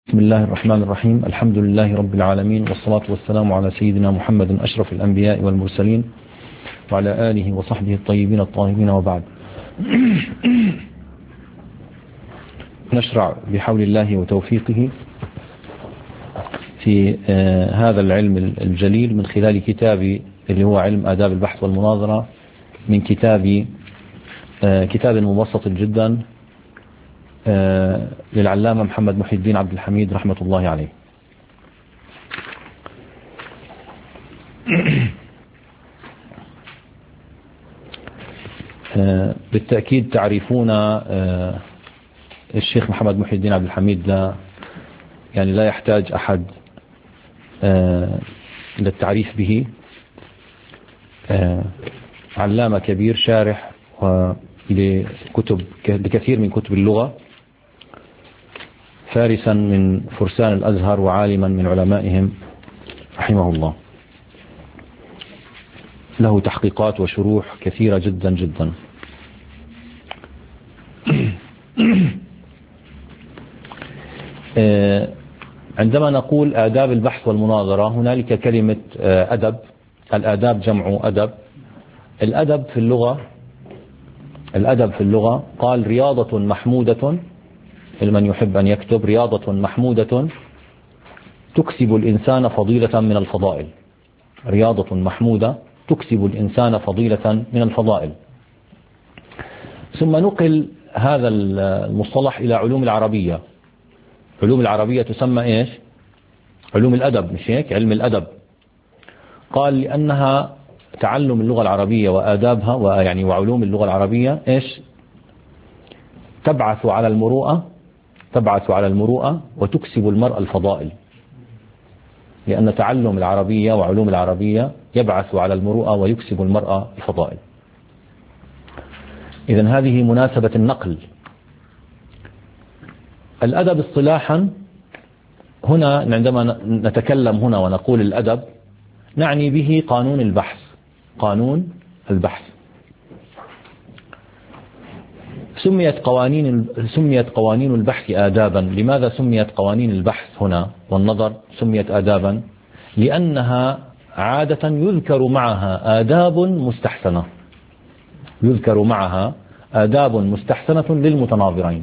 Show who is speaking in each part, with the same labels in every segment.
Speaker 1: بسم الله الرحمن الرحيم. الحمد لله رب العالمين، والصلاة والسلام على سيدنا محمد أشرف الأنبياء والمرسلين وعلى آله وصحبه الطيبين الطاهرين، وبعد. نشرع بحول الله وتوفيقه في هذا العلم الجليل من خلال كتابي اللي هو علم آداب البحث والمناظرة، من كتاب مبسط جدا للعلامة محمد محي الدين عبد الحميد رحمة الله عليه. بالتأكيد تعرفون الشيخ محمد محي الدين عبد الحميد، لا يحتاج أحد للتعريف به. علامة كبير، شارح لكثير من كتب اللغة، فارسا من فرسان الأزهر وعالما من علمائهم رحمه الله، له تحقيقات وشروح كثيرة جدا جدا. عندما نقول آداب البحث والمناظرة، هنالك كلمة أدب. الآداب جمع أدب. الأدب في اللغة قال رياضة محمودة، لمن يحب أن يكتب، رياضة محمودة تكسب الإنسان فضيلة من الفضائل. رياضة محمودة تكسب الإنسان فضيلة من الفضائل. ثم نقل هذا المصطلح إلى علوم العربية. علوم العربية تسمى إيش؟ علوم الأدب، مش هيك؟ علم الأدب. قال لأنها تعلم اللغة العربية وآدابها وعلوم اللغة العربية إيش؟ تبعث على المروءة وتكسب المرء الفضائل، لأن تعلم العربية وعلوم العربية يبعث على المروءة ويكسب المرء الفضائل. إذن هذه مناسبة النقل. الأدب اصطلاحا، هنا عندما نتكلم هنا ونقول الأدب نعني به قانون البحث. قانون البحث سميت قوانين البحث آدابا. لماذا سميت قوانين البحث هنا والنظر سميت آدابا؟ لأنها عادة يذكر معها آداب مستحسنة للمتناظرين،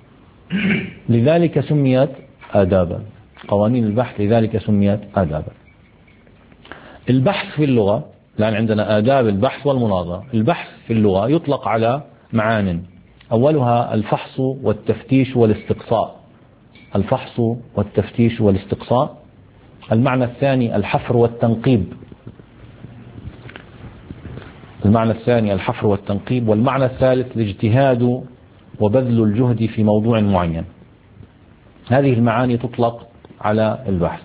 Speaker 1: لذلك سميت آدابا. قوانين البحث لذلك سميت آدابا. البحث في اللغة، لأن عندنا آداب البحث والمناظرة. البحث في اللغة يطلق على معان، أولها الفحص والتفتيش والاستقصاء. الفحص والتفتيش والاستقصاء. المعنى الثاني الحفر والتنقيب. والمعنى الثالث الاجتهاد وبذل الجهد في موضوع معين. هذه المعاني تطلق على البحث.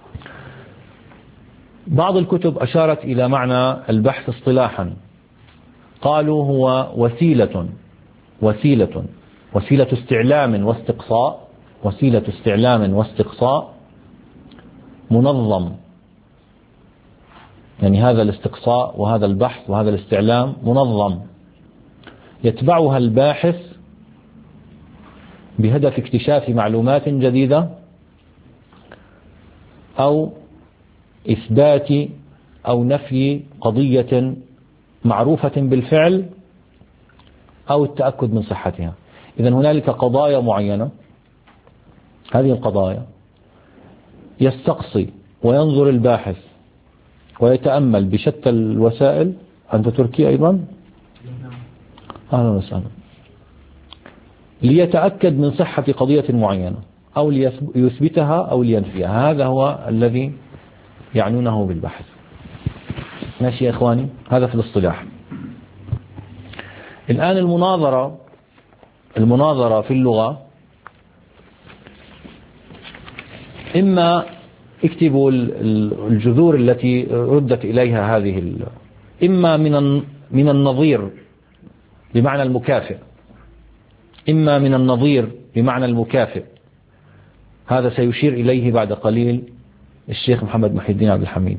Speaker 1: بعض الكتب أشارت إلى معنى البحث اصطلاحا، قالوا هو وسيلة استعلام واستقصاء منظم. هذا الاستقصاء وهذا البحث وهذا الاستعلام منظم، يتبعها الباحث بهدف اكتشاف معلومات جديدة أو إثبات أو نفي قضية معروفة بالفعل أو التأكد من صحتها. إذن هنالك قضايا معينة، هذه القضايا يستقصي وينظر الباحث ويتأمل بشتى الوسائل. أنت تركي أيضا؟ أهلا وسهلا. ليتأكد من صحة قضية معينة أو ليثبتها أو لينفيها. هذا هو الذي يعنونه بالبحث. ماشي يا إخواني؟ هذا في الاصطلاح. الآن المناظرة في اللغة، إما اكتبوا الجذور التي ردت إليها هذه، إما من النظير بمعنى المكافئ، إما من النظير بمعنى المكافئ. هذا سيشير إليه بعد قليل الشيخ محمد محي الدين عبد الحميد.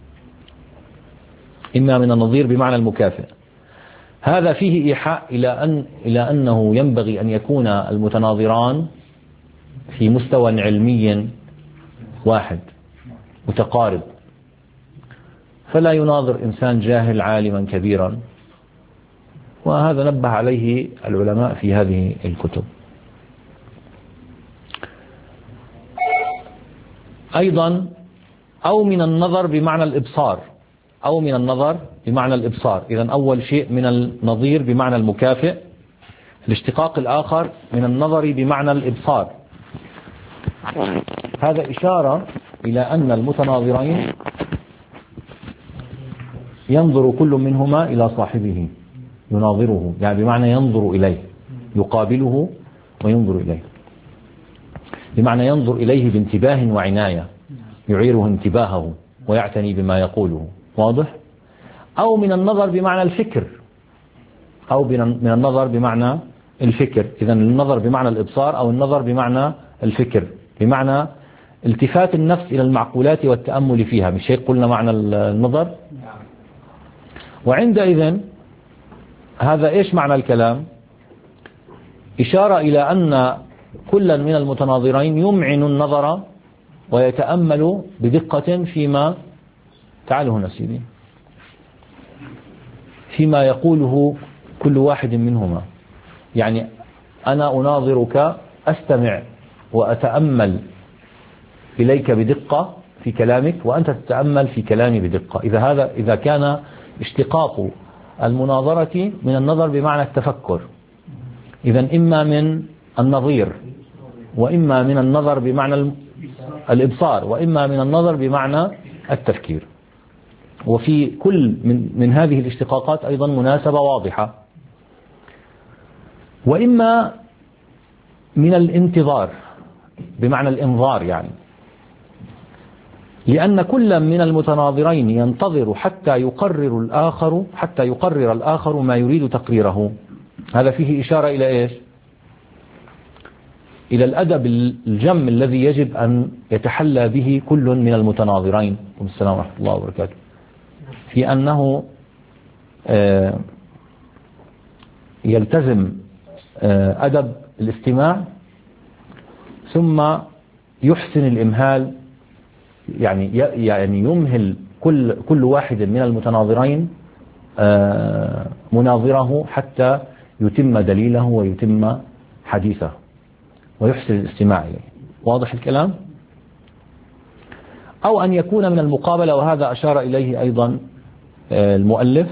Speaker 1: إما من النظير بمعنى المكافئ. هذا فيه إيحاء إلى أنه ينبغي أن يكون المتناظران في مستوى علمي واحد متقارب، فلا يناظر إنسان جاهل عالما كبيرا. وهذا نبه عليه العلماء في هذه الكتب. أيضا أو من النظر بمعنى الإبصار، أو من النظر بمعنى الإبصار. إذن أول شيء من النظير بمعنى المكافئ. الاشتقاق الآخر من النظر بمعنى الإبصار. هذا إشارة إلى أن المتناظرين ينظر كل منهما إلى صاحبه، يناظره، يعني بمعنى ينظر إليه، يقابله وينظر إليه، بمعنى ينظر إليه بانتباه وعناية، يعيره انتباهه ويعتني بما يقوله. واضح؟ أو من النظر بمعنى الفكر، أو من النظر بمعنى الفكر. إذن النظر بمعنى الإبصار أو النظر بمعنى الفكر، بمعنى التفات النفس إلى المعقولات والتأمل فيها. مش هيك قلنا معنى النظر؟ وعندئذ هذا إيش معنى الكلام؟ إشارة إلى أن كل من المتناظرين يمعن النظر ويتأمل بدقة فيما، تعالوا هنا سيدي، فيما يقوله كل واحد منهما. يعني أنا أناظرك، أستمع وأتأمل إليك بدقة في كلامك، وأنت تتأمل في كلامي بدقة. إذا كان اشتقاق المناظرة من النظر بمعنى التفكر، إذن إما من النظير، وإما من النظر بمعنى الإبصار، وإما من النظر بمعنى التفكير. وفي كل من هذه الاشتقاقات أيضا مناسبة واضحة. وإما من الانتظار بمعنى الإنظار، يعني لأن كل من المتناظرين ينتظر حتى يقرر الآخر ما يريد تقريره. هذا فيه إشارة إلى إيش؟ إلى الأدب الجم الذي يجب أن يتحلى به كل من المتناظرين. السلام ورحمة الله وبركاته. في أنه يلتزم أدب الاستماع، ثم يحسن الإمهال، يعني يمهل كل واحد من المتناظرين مناظره حتى يتم دليله ويتم حديثه، ويحسن الاستماع إليه. واضح الكلام؟ أو أن يكون من المقابلة، وهذا أشار إليه أيضا المؤلف،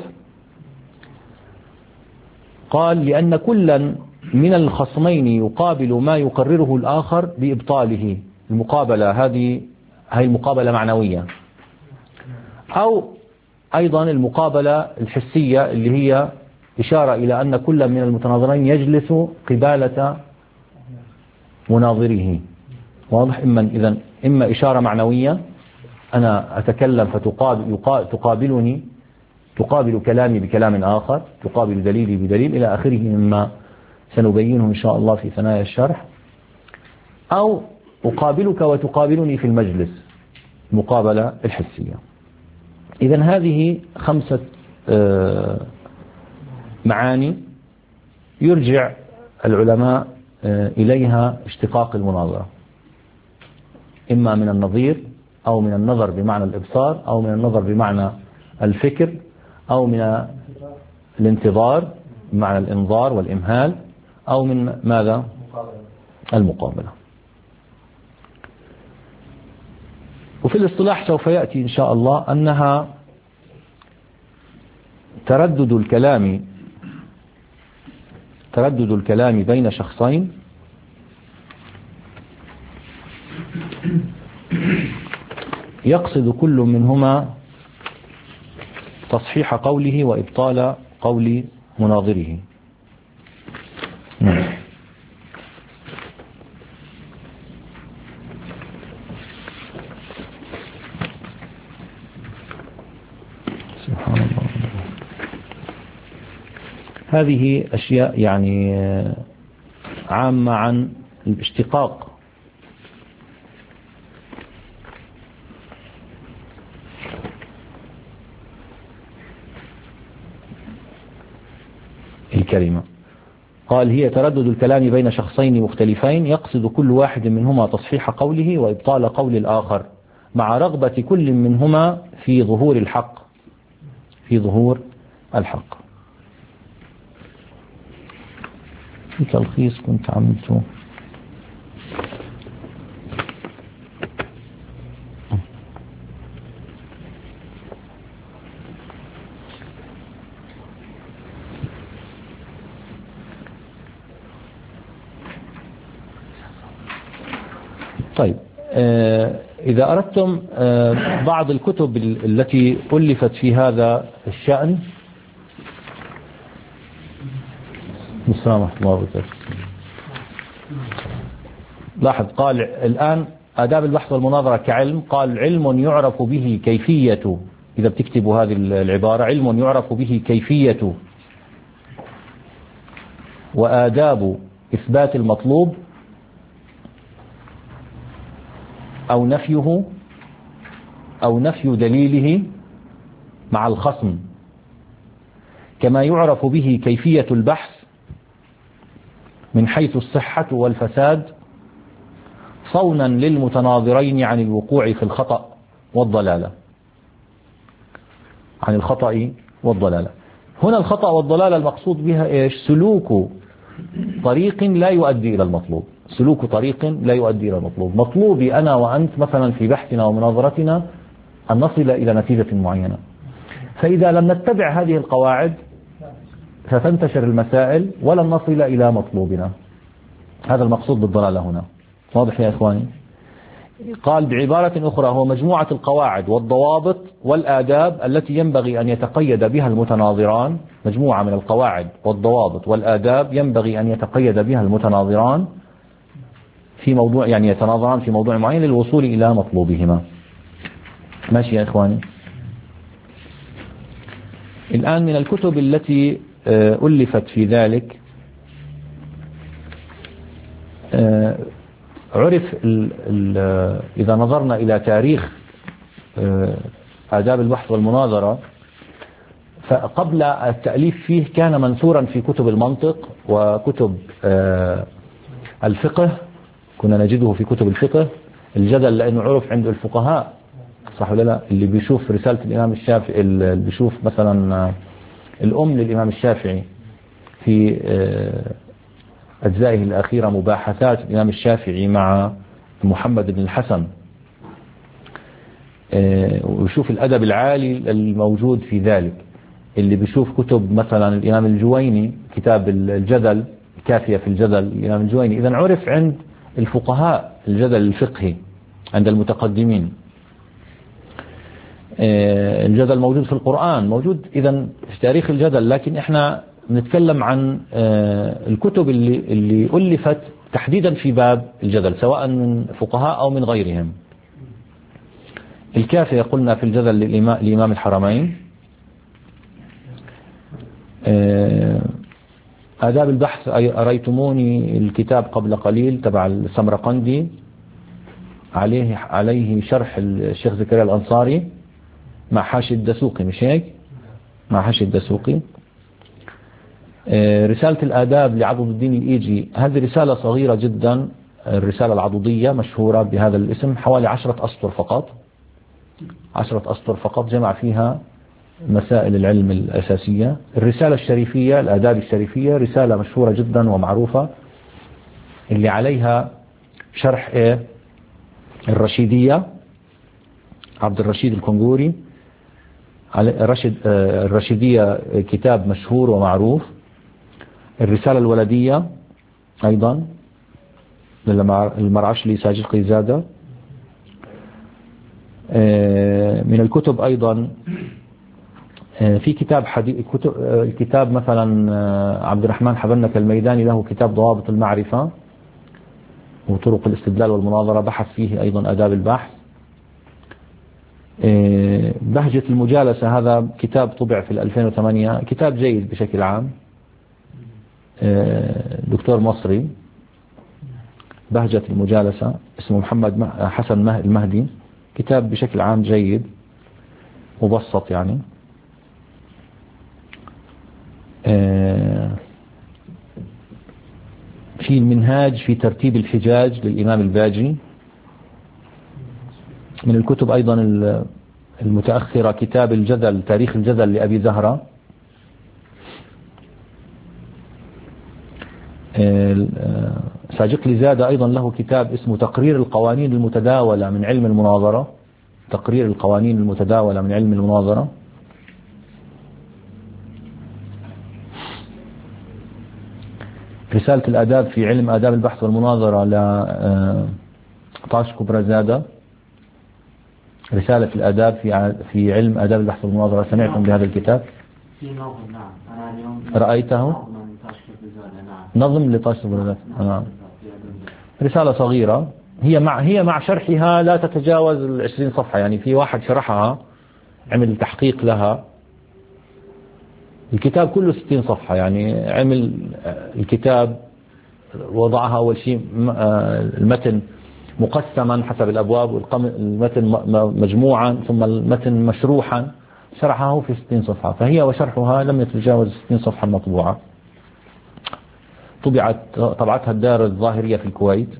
Speaker 1: قال لأن كلا من الخصمين يقابل ما يقرره الآخر بإبطاله. المقابلة هذه المقابلة معنوية. أو أيضا المقابلة الحسية اللي هي إشارة إلى أن كل من المتناظرين يجلس قبالة مناظره. واضح؟ إما إشارة معنوية، أنا أتكلم فتقابلني، تقابل كلامي بكلام آخر، تقابل دليلي بدليل إلى آخره مما سنبينه إن شاء الله في ثنايا الشرح. أو أقابلك وتقابلني في المجلس، المقابلة الحسية. إذن هذه 5 معاني يرجع العلماء إليها اشتقاق المناظرة، إما من النظير، أو من النظر بمعنى الإبصار، أو من النظر بمعنى الفكر، أو من الانتظار بمعنى الإنظار والإمهال، أو من ماذا؟ المقابلة. وفي الاصطلاح سوف يأتي إن شاء الله أنها تردد الكلام بين شخصين يقصد كل منهما تصحيح قوله وإبطال قول مناظره. سبحان الله. هذه أشياء يعني عامة عن الاشتقاق. الكلمة. قال هي تردد الكلام بين شخصين مختلفين يقصد كل واحد منهما تصحيح قوله وإبطال قول الآخر مع رغبة كل منهما في ظهور الحق. في ظهور الحق. في تلخيص كنت عملته. طيب إذا أردتم بعض الكتب التي ألفت في هذا الشأن. السلام عليكم ورحمة الله وبركاته. لاحظ قال الآن آداب البحث والمناظرة كعلم، قال علم يعرف به كيفية، إذا بتكتبوا هذه العبارة، علم يعرف به كيفية وآداب إثبات المطلوب أو نفيه أو نفي دليله مع الخصم، كما يعرف به كيفية البحث من حيث الصحة والفساد صونا للمتناظرين عن الوقوع في الخطأ والضلالة. عن الخطأ والضلالة. هنا الخطأ والضلالة المقصود بها إيش؟ سلوك طريق لا يؤدي إلى المطلوب. سلوك طريق لا يؤدي إلى المطلوب. مطلوبي أنا وأنت مثلا في بحثنا ومناظرتنا أن نصل إلى نتيجة معينة، فإذا لم نتبع هذه القواعد ستنتشر المسائل ولن نصل إلى مطلوبنا. هذا المقصود بالضلالة هنا. واضح يا إخواني؟ قال بعبارة أخرى هو مجموعة القواعد والضوابط والآداب التي ينبغي أن يتقيد بها المتناظران، مجموعة من القواعد والضوابط والآداب ينبغي أن يتقيد بها المتناظران في موضوع، يعني يتناظران في موضوع معين للوصول إلى مطلوبهما. ماشي يا إخواني؟ الآن من الكتب التي ألفت في ذلك عرف إذا نظرنا إلى تاريخ آداب البحث والمناظرة، فقبل التأليف فيه كان منثورا في كتب المنطق وكتب الفقه، كنا نجده في كتب الفقه. الجدل لأنه عرف عند الفقهاء، صح ولا لا؟ اللي بيشوف رسالة الإمام الشافعي، اللي بيشوف مثلا الأم للإمام الشافعي في أجزائه الأخيرة مباحثات الإمام الشافعي مع محمد بن الحسن، ويشوف الأدب العالي الموجود في ذلك. اللي بيشوف كتب مثلا الإمام الجويني، كتاب الجدل، كافية في الجدل الإمام الجويني، إذن عرف عند الفقهاء الجدل الفقهي عند المتقدمين. الجدل موجود في القرآن، موجود إذن في تاريخ الجدل، لكن إحنا نتكلم عن الكتب اللي ألفت تحديدا في باب الجدل، سواء من فقهاء أو من غيرهم. الكافية قلنا في الجدل لإمام الحرمين. آداب البحث أريتموني الكتاب قبل قليل تبع السمرقندي، عليه شرح الشيخ زكريا الأنصاري مع حاشي الدسوقي، مش هيك؟ مع حاشي الدسوقي. رسالة الآداب لعضد الدين الإيجي، هذه رسالة صغيرة جدا، الرسالة العضدية مشهورة بهذا الاسم، حوالي 10 أسطر فقط. 10 أسطر فقط جمع فيها مسائل العلم الأساسية. الرسالة الشريفية، الآداب الشريفية، رسالة مشهورة جدا ومعروفة، اللي عليها شرح الرشيدية، عبد الرشيد الكنغوري. الرشيدية كتاب مشهور ومعروف. الرسالة الولدية أيضا للمرعشلي ساجد قيزادة. من الكتب أيضا في كتاب مثلا عبد الرحمن حبنك الميداني، له كتاب ضوابط المعرفة وطرق الاستدلال والمناظرة، بحث فيه أيضا آداب البحث. بهجة المجالسة، هذا كتاب طبع في 2008، كتاب جيد بشكل عام، دكتور مصري. بهجة المجالسة اسمه محمد حسن المهدي، كتاب بشكل عام جيد مبسط يعني. في المنهاج في ترتيب الحجاج للإمام الباجي. من الكتب أيضا المتأخرة كتاب الجدل، تاريخ الجدل لأبي زهرة. ساجقلي زاد أيضا له كتاب اسمه تقرير القوانين المتداولة من علم المناظرة، تقرير القوانين المتداولة من علم المناظرة. رسالة الآداب في علم آداب البحث والمناظرة طاشكو برزادة. رسالة الآداب في علم آداب البحث والمناظرة. سمعتم بهذا الكتاب؟
Speaker 2: نعم. أنا اليوم
Speaker 1: رأيته؟ نظم لطاشكو برزادة. نعم. رسالة صغيرة، هي مع شرحها لا تتجاوز 20 صفحة. يعني في واحد شرحها عمل تحقيق لها. الكتاب كله 60 صفحة. يعني عمل الكتاب وضعها أول شيء المتن مقسما حسب الأبواب، والمتن مجموعا، ثم المتن مشروحا. شرحه في 60 صفحة، فهي وشرحها لم يتجاوز 60 صفحة المطبوعة. طبعتها الدار الظاهرية في الكويت.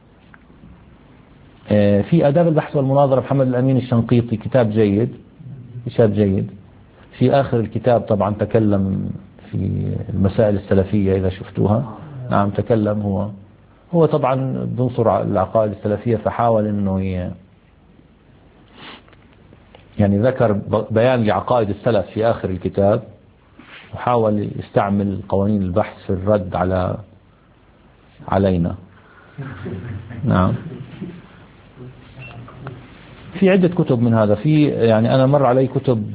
Speaker 1: في آداب البحث والمناظرة محمد الأمين الشنقيطي، كتاب جيد. في آخر الكتاب طبعا تكلم في المسائل السلفية إذا شفتوها. نعم تكلم. هو طبعا بنصر العقائد السلفية، فحاول أنه يعني ذكر بيان لعقائد السلف في آخر الكتاب، وحاول يستعمل قوانين البحث في الرد علينا. نعم. في عدة كتب من هذا. يعني أنا مر علي كتب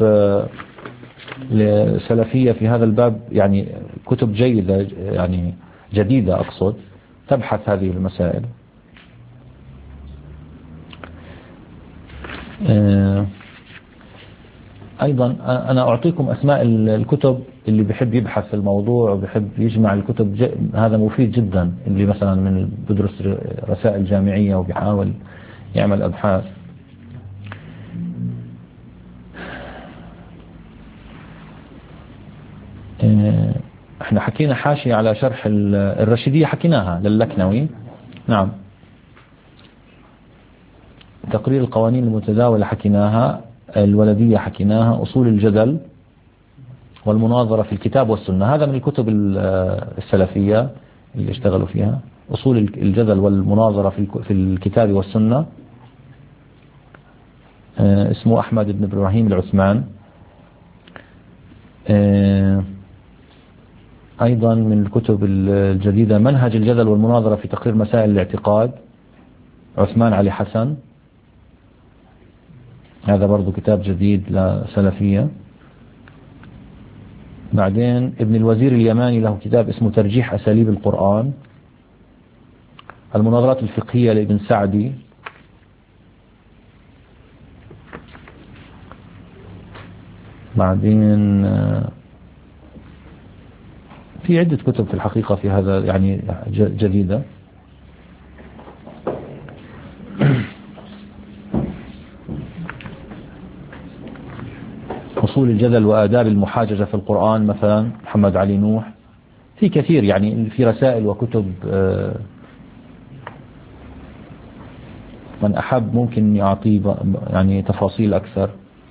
Speaker 1: سلفية في هذا الباب، يعني كتب جيدة، يعني جديدة أقصد، تبحث هذه المسائل. أيضا أنا أعطيكم أسماء الكتب اللي بيحب يبحث في الموضوع وبيحب يجمع الكتب. هذا مفيد جدا. اللي مثلا من بدرس رسائل جامعية وبيحاول يعمل أبحاث. احنا حكينا حاشية على شرح الرشيدية، حكيناها للكنوي. نعم. تقرير القوانين المتداولة حكيناها. الولدية حكيناها. أصول الجدل والمناظرة في الكتاب والسنة، هذا من الكتب السلفية اللي اشتغلوا فيها. أصول الجدل والمناظرة في الكتاب والسنة. اسمه أحمد بن إبراهيم العثمان. أيضا من الكتب الجديدة منهج الجدل والمناظرة في تقرير مسائل الاعتقاد، عثمان علي حسن. هذا برضو كتاب جديد لسلفية. بعدين ابن الوزير اليماني له كتاب اسمه ترجيح أساليب القرآن. المناظرات الفقهية لابن سعدي. بعدين في عدة كتب في الحقيقة في هذا، يعني جديدة. أصول الجدل وآداب المحاججة في القرآن مثلا محمد علي نوح. في كثير، يعني في رسائل وكتب. من أحب ممكن يعطيه يعني تفاصيل أكثر.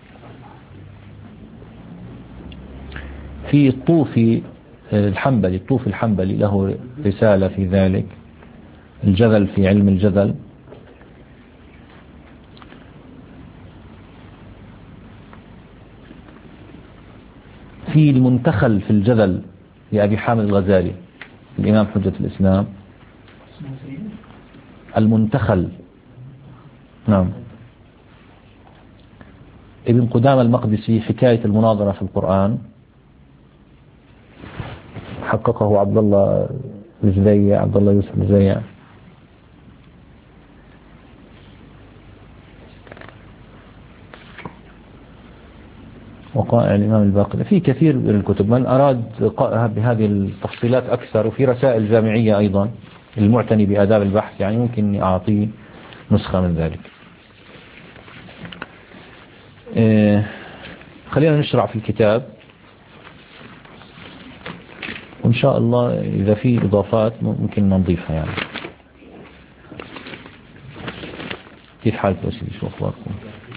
Speaker 1: في الطوفي الحنبلي له رسالة في ذلك، الجدل في علم الجدل. في المنتخل في الجدل لأبي حامد الغزالي، الإمام حجة الإسلام. المنتخل. نعم. ابن قدامة المقدسي حكاية المناظرة في القرآن، حققه عبد الله يوسف الجزيع. وقائع الإمام الباقر. في كثير من الكتب. من أراد بهذه التفصيلات أكثر، وفي رسائل جامعية أيضا المعتني بآداب البحث، يعني ممكن أعطيه نسخة من ذلك. خلينا نشرع في الكتاب وإن شاء الله إذا في إضافات ممكن نضيفها يعني. كيف حالك يا سيدي؟ شو أخباركم؟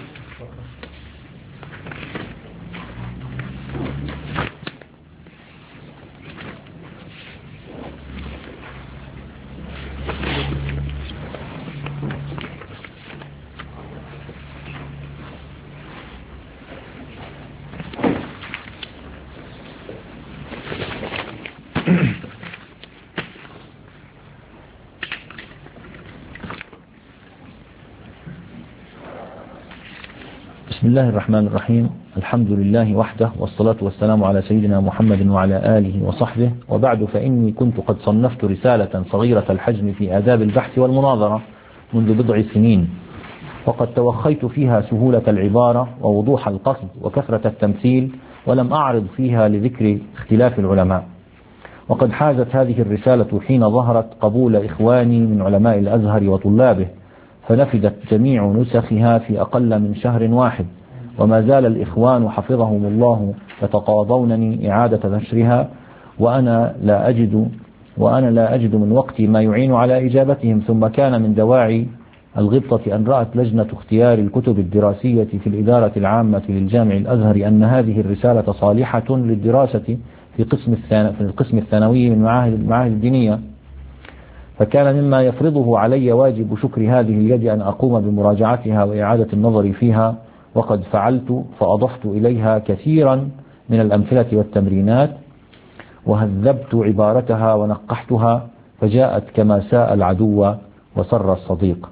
Speaker 1: بسم الله الرحمن الرحيم. الحمد لله وحده، والصلاة والسلام على سيدنا محمد وعلى آله وصحبه، وبعد، فإني كنت قد صنفت رسالة صغيرة الحجم في آداب البحث والمناظرة منذ بضع سنين، وقد توخيت فيها سهولة العبارة ووضوح القصد وكثرة التمثيل، ولم أعرض فيها لذكر اختلاف العلماء. وقد حازت هذه الرسالة حين ظهرت قبول إخواني من علماء الأزهر وطلابه، فنفدت جميع نسخها في أقل من شهر واحد، وما زال الإخوان حفظهم الله يتقاضونني إعادة نشرها، وأنا لا أجد من وقتي ما يعين على إجابتهم. ثم كان من دواعي الغبطة أن رأت لجنة اختيار الكتب الدراسية في الإدارة العامة للجامع الأزهر أن هذه الرسالة صالحة للدراسة في القسم الثانوي من المعاهد الدينية، فكان مما يفرضه علي واجب شكر هذه اليد أن أقوم بمراجعتها وإعادة النظر فيها، وقد فعلت، فأضفت إليها كثيرا من الأمثلة والتمرينات، وهذبت عبارتها ونقحتها، فجاءت كما ساء العدو وسر الصديق.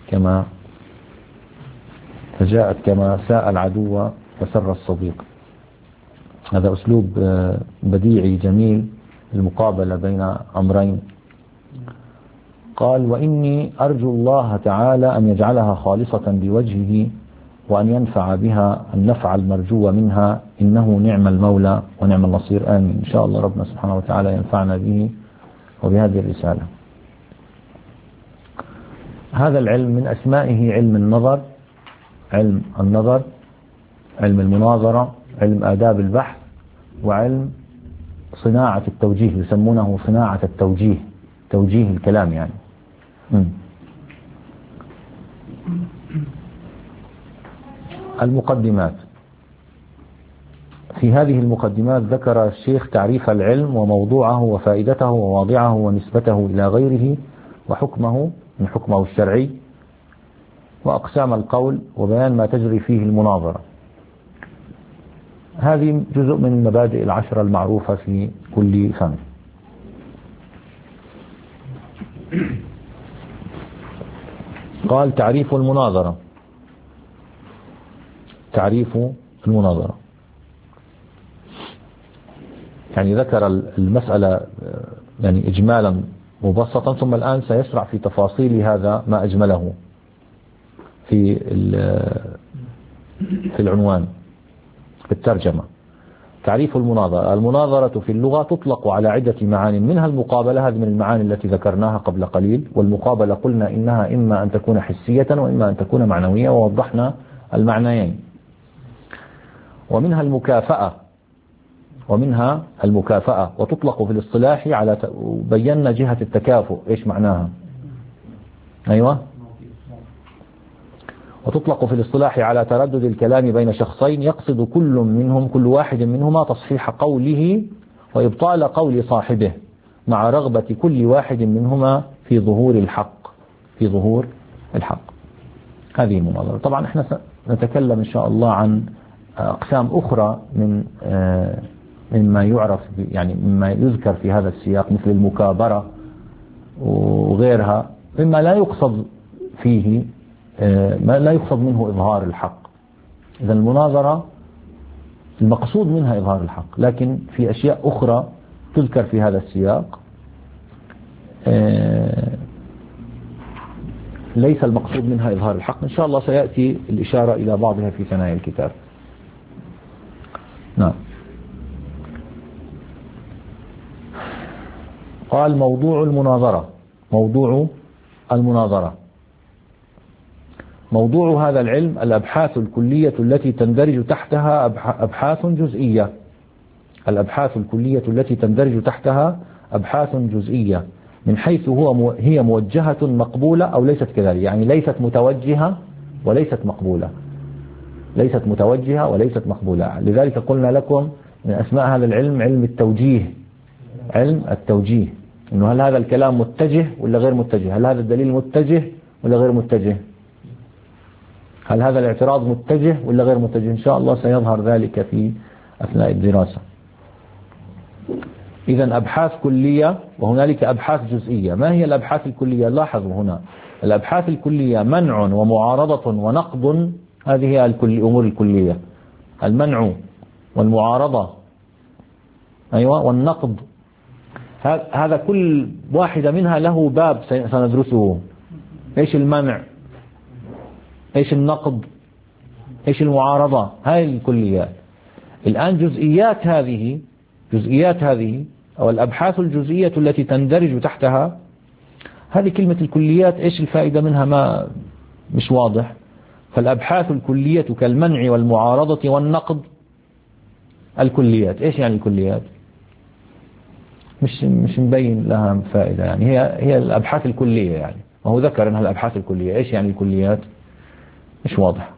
Speaker 1: فجاءت كما ساء العدو وسر الصديق. هذا أسلوب بديعي جميل، المقابلة بين أمرين. قال: وإني أرجو الله تعالى أن يجعلها خالصة بوجهه، وأن ينفع بها النفع المرجو منها، إنه نعم المولى ونعم النصير. آمين. إن شاء الله ربنا سبحانه وتعالى ينفعنا به وبهذه الرسالة. هذا العلم من أسمائه علم النظر، علم المناظرة، علم آداب البحث، وعلم صناعة التوجيه، يسمونه صناعة التوجيه، توجيه الكلام يعني. المقدمات. في هذه المقدمات ذكر الشيخ تعريف العلم وموضوعه وفائدته وواضعه ونسبته إلى غيره وحكمه من حكمه الشرعي، وأقسام القول، وبيان ما تجري فيه المناظرة. هذه جزء من المبادئ العشرة المعروفة في كل فن. قال: تعريف المناظرة. تعريف المناظرة يعني ذكر المسألة يعني إجمالا مبسطا، ثم الآن سيشرع في تفاصيل هذا ما أجمله في العنوان، في الترجمة. تعريف المناظرة. المناظرة في اللغة تطلق على عدة معان، منها المقابلة، هذه من المعاني التي ذكرناها قبل قليل. والمقابلة قلنا إنها إما أن تكون حسية وإما أن تكون معنوية، ووضحنا المعنيين. ومنها المكافأة، وتطلق في الاصطلاح على بينا جهة التكافؤ، إيش معناها؟ أيوة. وتطلق في الاصطلاح على تردد الكلام بين شخصين يقصد كل واحد منهما تصحيح قوله وإبطال قول صاحبه، مع رغبة كل واحد منهما في ظهور الحق. هذه المناظرة. طبعا احنا سنتكلم إن شاء الله عن أقسام أخرى مما يعرف يعني مما يذكر في هذا السياق، مثل المكابرة وغيرها، مما لا يقصد فيه ما لا يقصد منه إظهار الحق. إذا المناظرة المقصود منها إظهار الحق، لكن في أشياء أخرى تذكر في هذا السياق ليس المقصود منها إظهار الحق. إن شاء الله سيأتي الإشارة إلى بعضها في ثنايا الكتاب. نعم. قال: موضوع المناظرة. موضوع هذا العلم الأبحاث الكلية التي تندرج تحتها أبحاث جزئية. الأبحاث الكلية التي تندرج تحتها أبحاث جزئية من حيث هي موجهة مقبولة أو ليست كذلك، يعني ليست متوجهة وليست مقبولة، ليست متوجهة وليست مقبولة. لذلك قلنا لكم من أسماء هذا العلم علم التوجيه، علم التوجيه، إنه هل هذا الكلام متجه ولا غير متجه، هل هذا الدليل متجه ولا غير متجه، هل هذا الاعتراض متجه ولا غير متجه. إن شاء الله سيظهر ذلك في أثناء الدراسة. إذا أبحاث كلية وهنالك أبحاث جزئية. ما هي الأبحاث الكلية؟ لاحظوا هنا الأبحاث الكلية منع ومعارضة ونقض، هذه هي الأمور الكلية، المنع والمعارضة أيوة والنقض. هذا كل واحدة منها له باب سندرسه. إيش المنع، إيش النقض، إيش المعارضة، هاي الكليات. الآن جزئيات هذه أو الأبحاث الجزئية التي تندرج تحتها، هذه كلمة الكليات إيش الفائدة منها ما مش واضح. فالأبحاث الكلية كالمنع والمعارضة والنقض الكليات. إيش يعني الكليات؟ مش مبين لها فائدة، يعني هي الأبحاث الكلية يعني، وهو ذكر أنها الأبحاث الكلية. إيش يعني الكليات؟ مش واضح.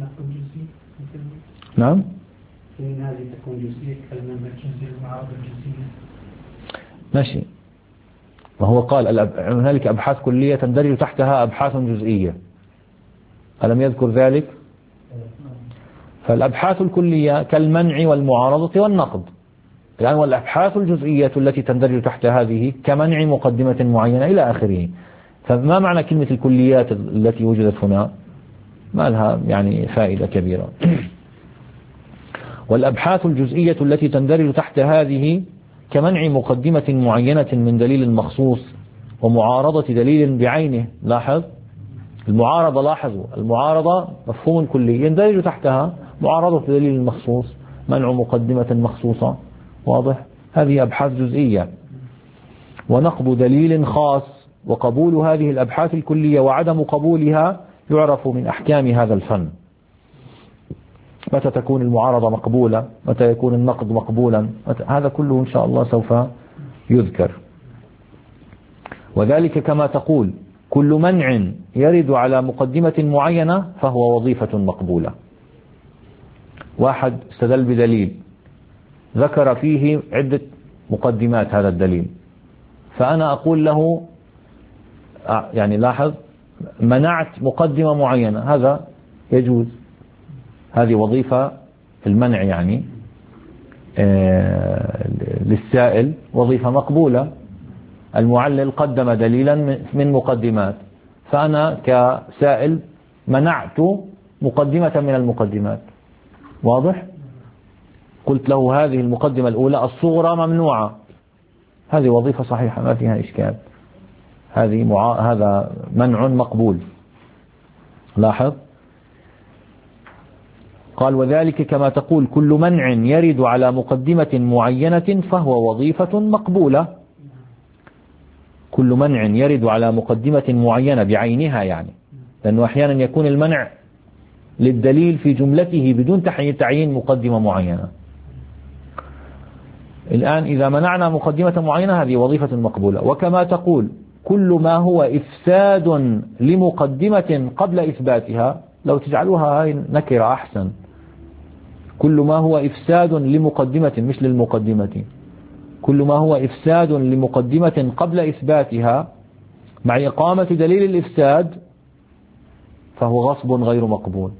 Speaker 1: نعم
Speaker 3: من هذه تكون جزئية كالمنع الجزئي والمعارضة الجزئية.
Speaker 1: ماشي، وهو قال هنالك أبحاث كلية تندرج تحتها أبحاث جزئية، ألم يذكر ذلك؟ فالأبحاث الكلية كالمنع والمعارضة والنقض. الآن والأبحاث الجزئية التي تندرج تحت هذه كمنع مقدمة معينة إلى آخره. فما معنى كلمة الكليات التي وجدت هنا؟ ما لها يعني فائدة كبيرة. والأبحاث الجزئية التي تندرج تحت هذه كمنع مقدمة معينة من دليل مخصوص ومعارضة دليل بعينه. لاحظ المعارضة، لاحظوا المعارضة مفهوم كلي يندرج تحتها معارضة دليل مخصوص، منع مقدمة مخصوصة، واضح؟ هذه أبحاث جزئية. ونقض دليل خاص، وقبول هذه الأبحاث الكلية وعدم قبولها يعرف من أحكام هذا الفن. متى تكون المعارضة مقبولة، متى يكون النقد مقبولا، هذا كله إن شاء الله سوف يذكر. وذلك كما تقول كل منع يرد على مقدمة معينة فهو وظيفة مقبولة. واحد استدل بدليل ذكر فيه عدة مقدمات هذا الدليل، فأنا أقول له يعني لاحظ منعت مقدمة معينة، هذا يجوز، هذه وظيفة المنع يعني للسائل وظيفة مقبولة. المعلل قدم دليلا من مقدمات، فأنا كسائل منعت مقدمة من المقدمات، واضح؟ قلت له هذه المقدمة الأولى الصغرى ممنوعة، هذه وظيفة صحيحة ما فيها إشكال، هذا منع مقبول. لاحظ قال وذلك كما تقول كل منع يرد على مقدمة معينة فهو وظيفة مقبولة. كل منع يرد على مقدمة معينة بعينها يعني، لأنه أحيانا يكون المنع للدليل في جملته بدون تعيين مقدمة معينة. الآن إذا منعنا مقدمة معينة هذه وظيفة مقبولة. وكما تقول كل ما هو إفساد لمقدمة قبل إثباتها، لو تجعلوها هاي نكرة أحسن، كل ما هو إفساد لمقدمة مش للمقدمة، كل ما هو إفساد لمقدمة قبل إثباتها مع إقامة دليل الإفساد فهو غصب غير مقبول.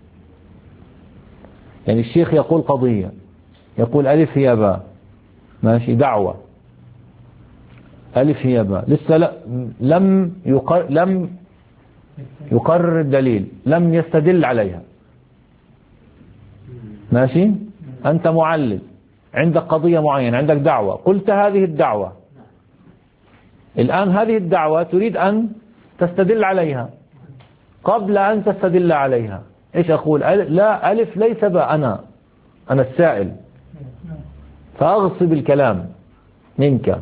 Speaker 1: يعني الشيخ يقول قضية، يقول ألف هي باء، ماشي، دعوة ألف هي باء، لسه لم يقرر الدليل، لم يستدل عليها، ماشي. أنت معلل عندك قضية معينة، عندك دعوة، قلت هذه الدعوة، الآن هذه الدعوة تريد أن تستدل عليها، قبل أن تستدل عليها إيش أقول؟ لا ألف ليس باء، أنا السائل، فأغصب الكلام منك.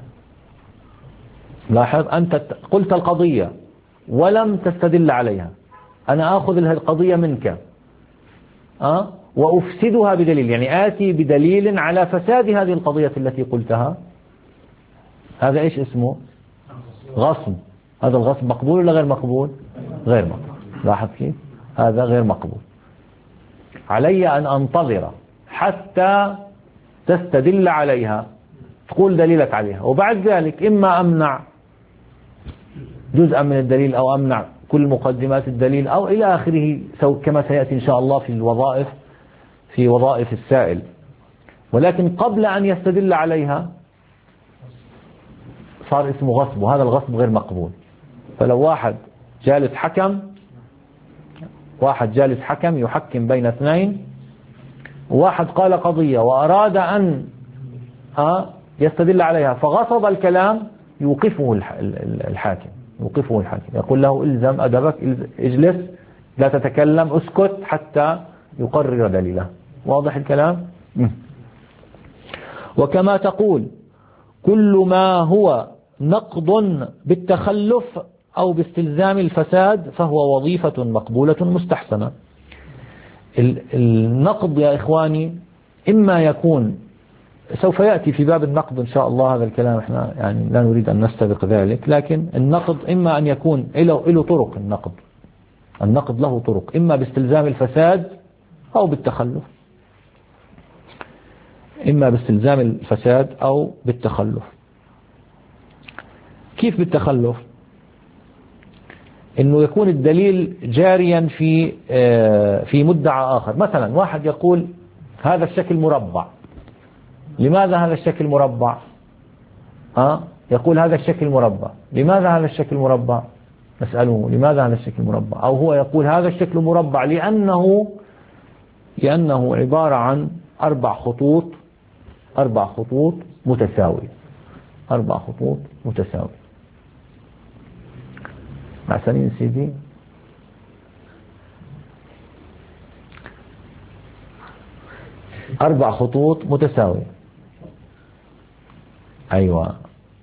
Speaker 1: لاحظ أنت قلت القضية ولم تستدل عليها، أنا أخذ القضية منك وأفسدها بدليل، يعني آتي بدليل على فساد هذه القضية التي قلتها، هذا إيش اسمه؟ غصب. هذا الغصب مقبول ولا غير مقبول؟ غير مقبول. لاحظ كيف؟ هذا غير مقبول. علي أن أنتظر حتى تستدل عليها، تقول دليلك عليها، وبعد ذلك إما أمنع جزءا من الدليل أو أمنع كل مقدمات الدليل أو إلى آخره، كما سيأتي إن شاء الله في وظائف السائل. ولكن قبل أن يستدل عليها صار اسمه غصب، وهذا الغصب غير مقبول. فلو واحد جالس حكم يحكم بين اثنين، وواحد قال قضية وأراد أن يستدل عليها فغصب الكلام، يوقفه الحاكم، يقول له إلزم أدبك، اجلس لا تتكلم، اسكت حتى يقرر دليله. واضح الكلام؟ وكما تقول كل ما هو نقض بالتخلف أو باستلزام الفساد فهو وظيفة مقبولة مستحسنة. النقض يا إخواني إما يكون، سوف يأتي في باب النقض إن شاء الله هذا الكلام، احنا يعني لا نريد أن نستبق ذلك، لكن النقض إما أن يكون له طرق. النقض له طرق، إما باستلزام الفساد أو بالتخلف. إما باستلزام الفساد أو بالتخلف. كيف بالتخلف؟ إنه يكون الدليل جاريا في مدعى آخر. مثلا واحد يقول هذا الشكل مربع، لماذا هذا الشكل مربع؟ يقول هذا الشكل مربع، لماذا هذا الشكل مربع؟ نسأله لماذا هذا الشكل مربع؟ أو هو يقول هذا الشكل مربع لأنه عبارة عن 4 خطوط متساوية. 4 خطوط متساوية. مع سنين سيدي، أربع خطوط متساوية. أيوة.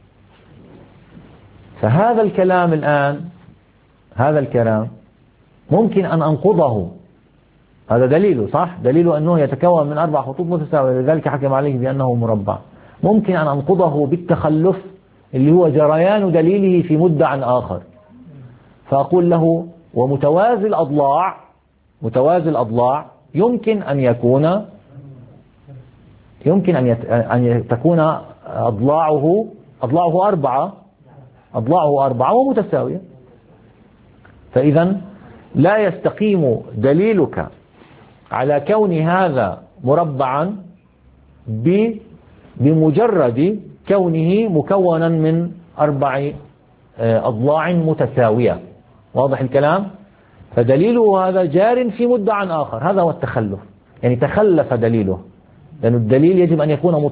Speaker 1: فهذا الكلام الآن، هذا الكلام ممكن أن أنقضه. هذا دليله صح، دليله أنه يتكون من 4 خطوط متساوية، لذلك حكم عليه بأنه مربع. ممكن أن أنقضه بالتخلف اللي هو جريان دليله في مدعى آخر، فأقول له ومتوازي الأضلاع يمكن أن تكون أضلاعه 4 ومتساوية. فإذا لا يستقيم دليلك على كون هذا مربعا بمجرد كونه مكونا من 4 أضلاع متساوية. واضح الكلام؟ فدليله هذا جار في مدعى آخر، هذا هو التخلف، يعني تخلف دليله، لأن الدليل يجب أن يكون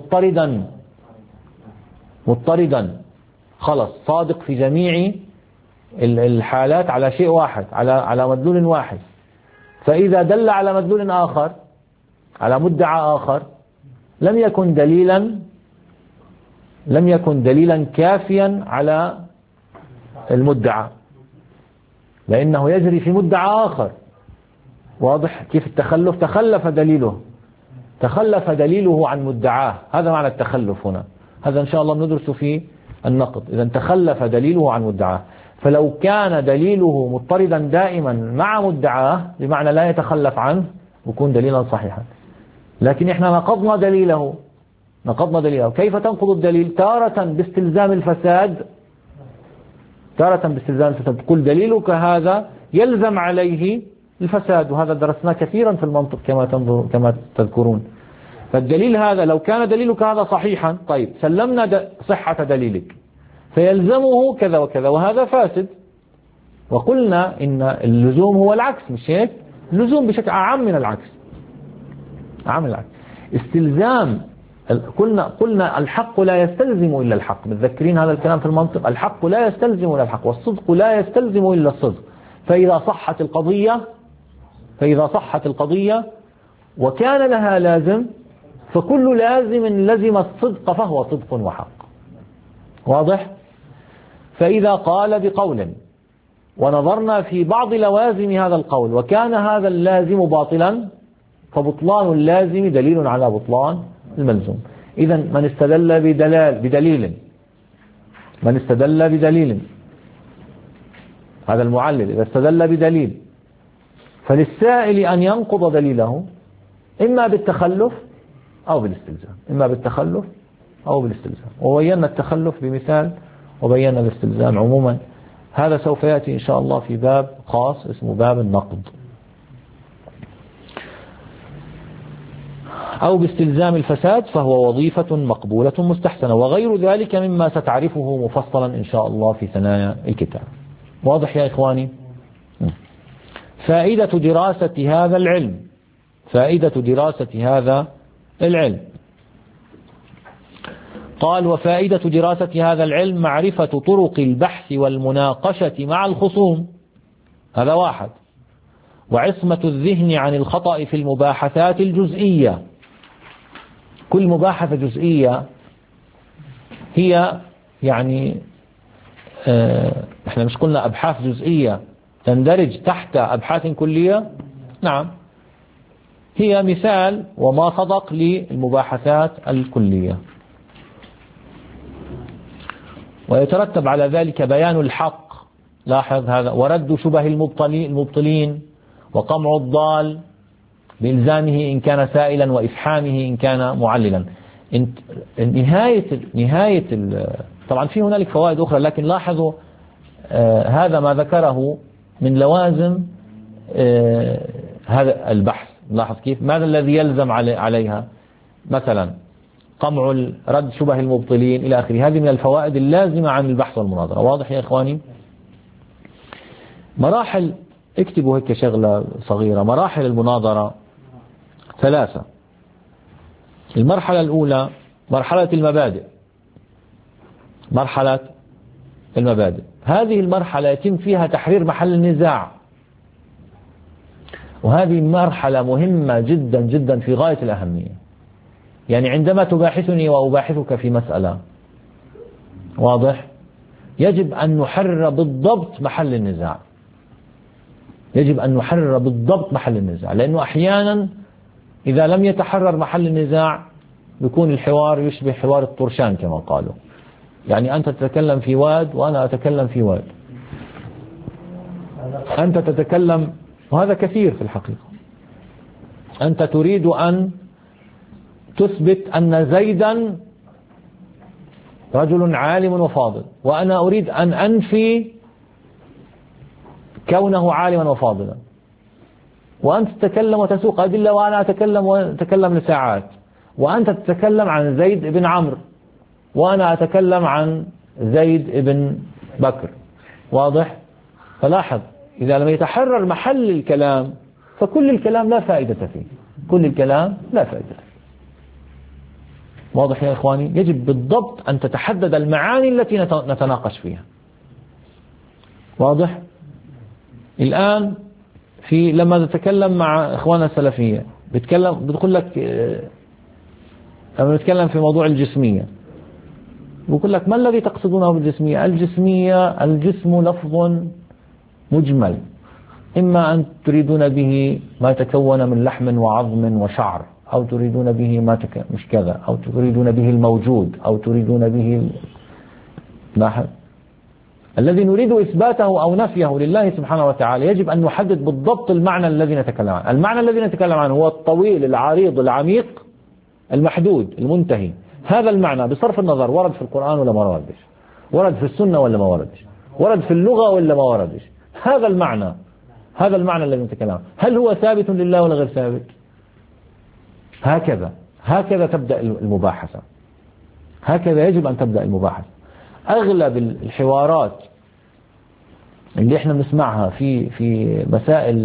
Speaker 1: مضطردا خلص، صادق في جميع الحالات على شيء واحد، على مدلول واحد. فإذا دل على مدلول آخر، على مدعى آخر، لم يكن دليلا كافيا على المدعى، لأنه يجري في مدعى آخر. واضح كيف التخلف؟ تخلف دليله عن مدعاه، هذا معنى التخلف هنا. هذا إن شاء الله ندرس في النقد. إذا تخلف دليله عن مدعاه، فلو كان دليله مضطردا دائما مع مدعاه بمعنى لا يتخلف عنه يكون دليلا صحيحا. لكن احنا نقضنا دليله. كيف تنقض الدليل؟ تارة باستلزام الفساد، تقول دليلك هذا يلزم عليه الفساد، وهذا درسناه كثيرا في المنطق كما تذكرون. فالدليل هذا لو كان دليلك هذا صحيحا، طيب سلمنا صحة دليلك، فيلزمه كذا وكذا، وهذا فاسد. وقلنا إن اللزوم هو العكس، مش هيك؟ اللزوم بشكل أعم من العكس. استلزام، قلنا الحق لا يستلزم إلا الحق. متذكرين هذا الكلام في المنطق؟ الحق لا يستلزم إلا الحق، والصدق لا يستلزم إلا الصدق. فإذا صحت القضية وكان لها لازم، فكل لازم لزم الصدق فهو صدق وحق. واضح؟ فإذا قال بقول ونظرنا في بعض لوازم هذا القول وكان هذا اللازم باطلا، فبطلان اللازم دليل على بطلان الملزوم. إذا من استدل بدليل هذا المعلل إذا استدل بدليل فللسائل أن ينقض دليله إما بالتخلف أو بالاستلزام، وبينا التخلف بمثال وبينا الاستلزام عموما. هذا سوف يأتي إن شاء الله في باب خاص اسمه باب النقض. أو باستلزام الفساد فهو وظيفة مقبولة مستحسنة، وغير ذلك مما ستعرفه مفصلا إن شاء الله في ثنايا الكتاب. واضح يا إخواني؟ فائدة دراسة هذا العلم قال: وفائدة دراسة هذا العلم معرفة طرق البحث والمناقشة مع الخصوم، هذا واحد، وعصمة الذهن عن الخطأ في المباحثات الجزئية. كل مباحثة جزئية هي يعني احنا مش قلنا أبحاث جزئية تندرج تحت أبحاث كلية؟ نعم، هي مثال وما صدق للمباحثات الكلية، ويترتب على ذلك بيان الحق، لاحظ هذا، ورد شبه المبطلين، وقمع الضال بإلزامه إن كان سائلا وإفحامه إن كان معللا. نهاية طبعا في هنالك فوائد أخرى، لكن لاحظوا هذا ما ذكره من لوازم هذا البحث. لاحظ كيف ماذا الذي يلزم عليها، مثلا قمع رد شبه المبطلين إلى آخره. هذه من الفوائد اللازمة عن البحث والمناظرة. واضح يا إخواني؟ مراحل، اكتبوا هيك شغلة صغيرة. مراحل المناظرة 3. المرحلة الأولى مرحلة المبادئ. هذه المرحلة يتم فيها تحرير محل النزاع، وهذه مرحلة مهمة جدا جدا في غاية الأهمية. يعني عندما تباحثني وأباحثك في مسألة، واضح، يجب أن نحرر بالضبط محل النزاع، لأنه أحيانا إذا لم يتحرر محل النزاع يكون الحوار يشبه حوار الطرشان كما قالوا، يعني أنت تتكلم في واد وأنا أتكلم في واد، أنت تتكلم، وهذا كثير في الحقيقة، أنت تريد أن تثبت أن زيدا رجل عالم وفاضل، وأنا أريد أن أنفي كونه عالما وفاضلا، وأنت تتكلم وتسوق أدلة وأنا أتكلم لساعات، وأنت تتكلم عن زيد بن عمرو وأنا أتكلم عن زيد بن بكر. واضح؟ فلاحظ إذا لم يتحرر محل الكلام فكل الكلام لا فائدة فيه، واضح يا إخواني؟ يجب بالضبط أن تتحدد المعاني التي نتناقش فيها. واضح؟ الآن لما نتكلم مع إخواننا السلفية بتقول لك لما نتكلم في موضوع الجسمية بقول لك ما الذي تقصدونه بالجسمية؟ الجسم لفظ مجمل، إما أن تريدون به ما تكون من لحم وعظم وشعر، أو تريدون به مش كذا، أو تريدون به الموجود، أو تريدون به لاحظ الذي نريد إثباته أو نفيه لله سبحانه وتعالى. يجب أن نحدد بالضبط المعنى الذي نتكلم عنه. المعنى الذي نتكلم عنه هو الطويل العريض العميق المحدود المنتهي. هذا المعنى بصرف النظر ورد في القرآن ولا ما وردش، ورد في السنة ولا ما وردش، ورد في اللغة ولا ما وردش، هذا المعنى الذي نتكلم عنه هل هو ثابت لله ولا غير ثابت؟ هكذا تبدأ المباحثة، هكذا يجب أن تبدأ المباحثة. أغلب الحوارات اللي احنا بنسمعها في مسائل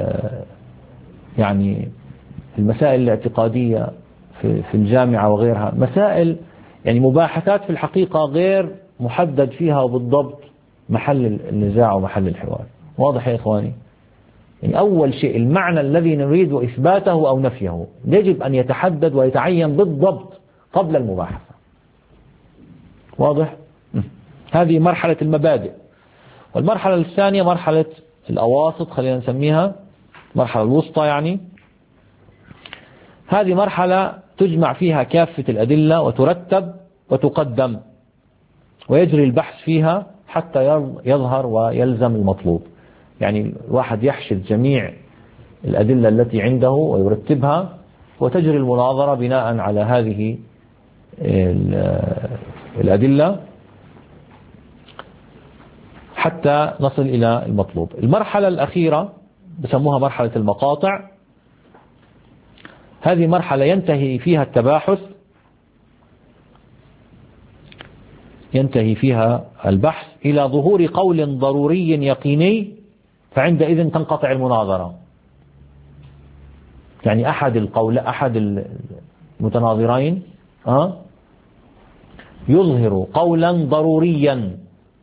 Speaker 1: يعني المسائل الاعتقادية في الجامعة وغيرها، مسائل يعني مباحثات في الحقيقة غير محدد فيها وبالضبط محل النزاع ومحل الحوار. واضح يا إخواني؟ يعني أول شيء المعنى الذي نريد إثباته أو نفيه يجب أن يتحدد ويتعين بالضبط قبل المباحثة. واضح؟ هذه مرحلة المبادئ. والمرحلة الثانية مرحلة الأواسط، خلينا نسميها مرحلة الوسطى يعني، هذه مرحلة تجمع فيها كافة الأدلة وترتب وتقدم، ويجري البحث فيها حتى يظهر ويلزم المطلوب. يعني الواحد يحشد جميع الأدلة التي عنده ويرتبها، وتجري المناظرة بناء على هذه الأدلة حتى نصل إلى المطلوب. المرحلة الأخيرة بسموها مرحلة المقاطع. هذه مرحلة ينتهي فيها التباحث، ينتهي فيها البحث إلى ظهور قول ضروري يقيني، فعندئذ تنقطع المناظرة. يعني أحد المتناظرين يظهر قولا ضروريا.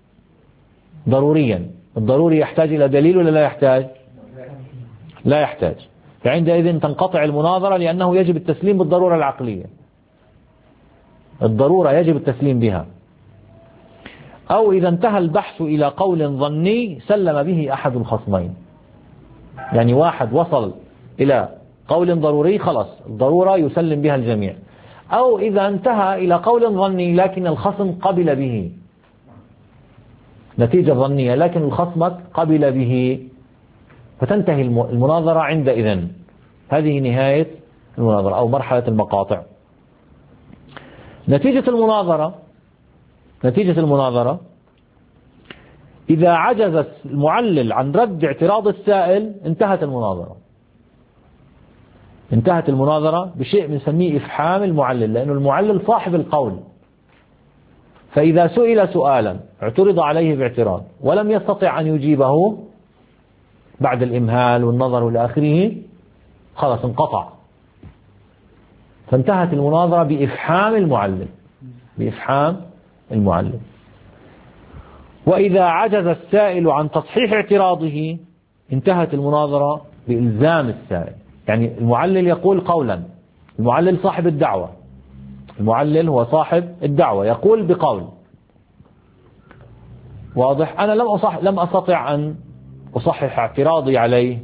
Speaker 1: الضروري يحتاج إلى دليل ولا لا يحتاج؟ لا يحتاج. فعندئذ تنقطع المناظرة، لأنه يجب التسليم بالضرورة العقلية. الضرورة يجب التسليم بها. أو إذا انتهى البحث إلى قول ظني سلم به أحد الخصمين. يعني واحد وصل إلى قول ضروري، خلاص الضرورة يسلم بها الجميع. أو إذا انتهى إلى قول ظني لكن الخصم قبل به، نتيجة ظنية لكن الخصمك قبل به، فتنتهي المناظرة عندئذ. هذه نهاية المناظرة أو مرحلة المقاطع. نتيجة المناظرة إذا عجز المعلل عن رد اعتراض السائل انتهت المناظرة بشيء بنسميه إفحام المعلل، لأنه المعلل صاحب القول. فإذا سئل سؤالا اعترض عليه باعتراض ولم يستطع أن يجيبه بعد الإمهال والنظر إلى آخره، خلاص انقطع. فانتهت المناظرة بإفحام المعلل. وإذا عجز السائل عن تصحيح اعتراضه انتهت المناظرة بإلزام السائل. يعني المعلل يقول قولا، المعلل صاحب الدعوة، المعلل هو صاحب الدعوة يقول بقول واضح، أنا لم أستطع أن أصحح اعتراضي عليه،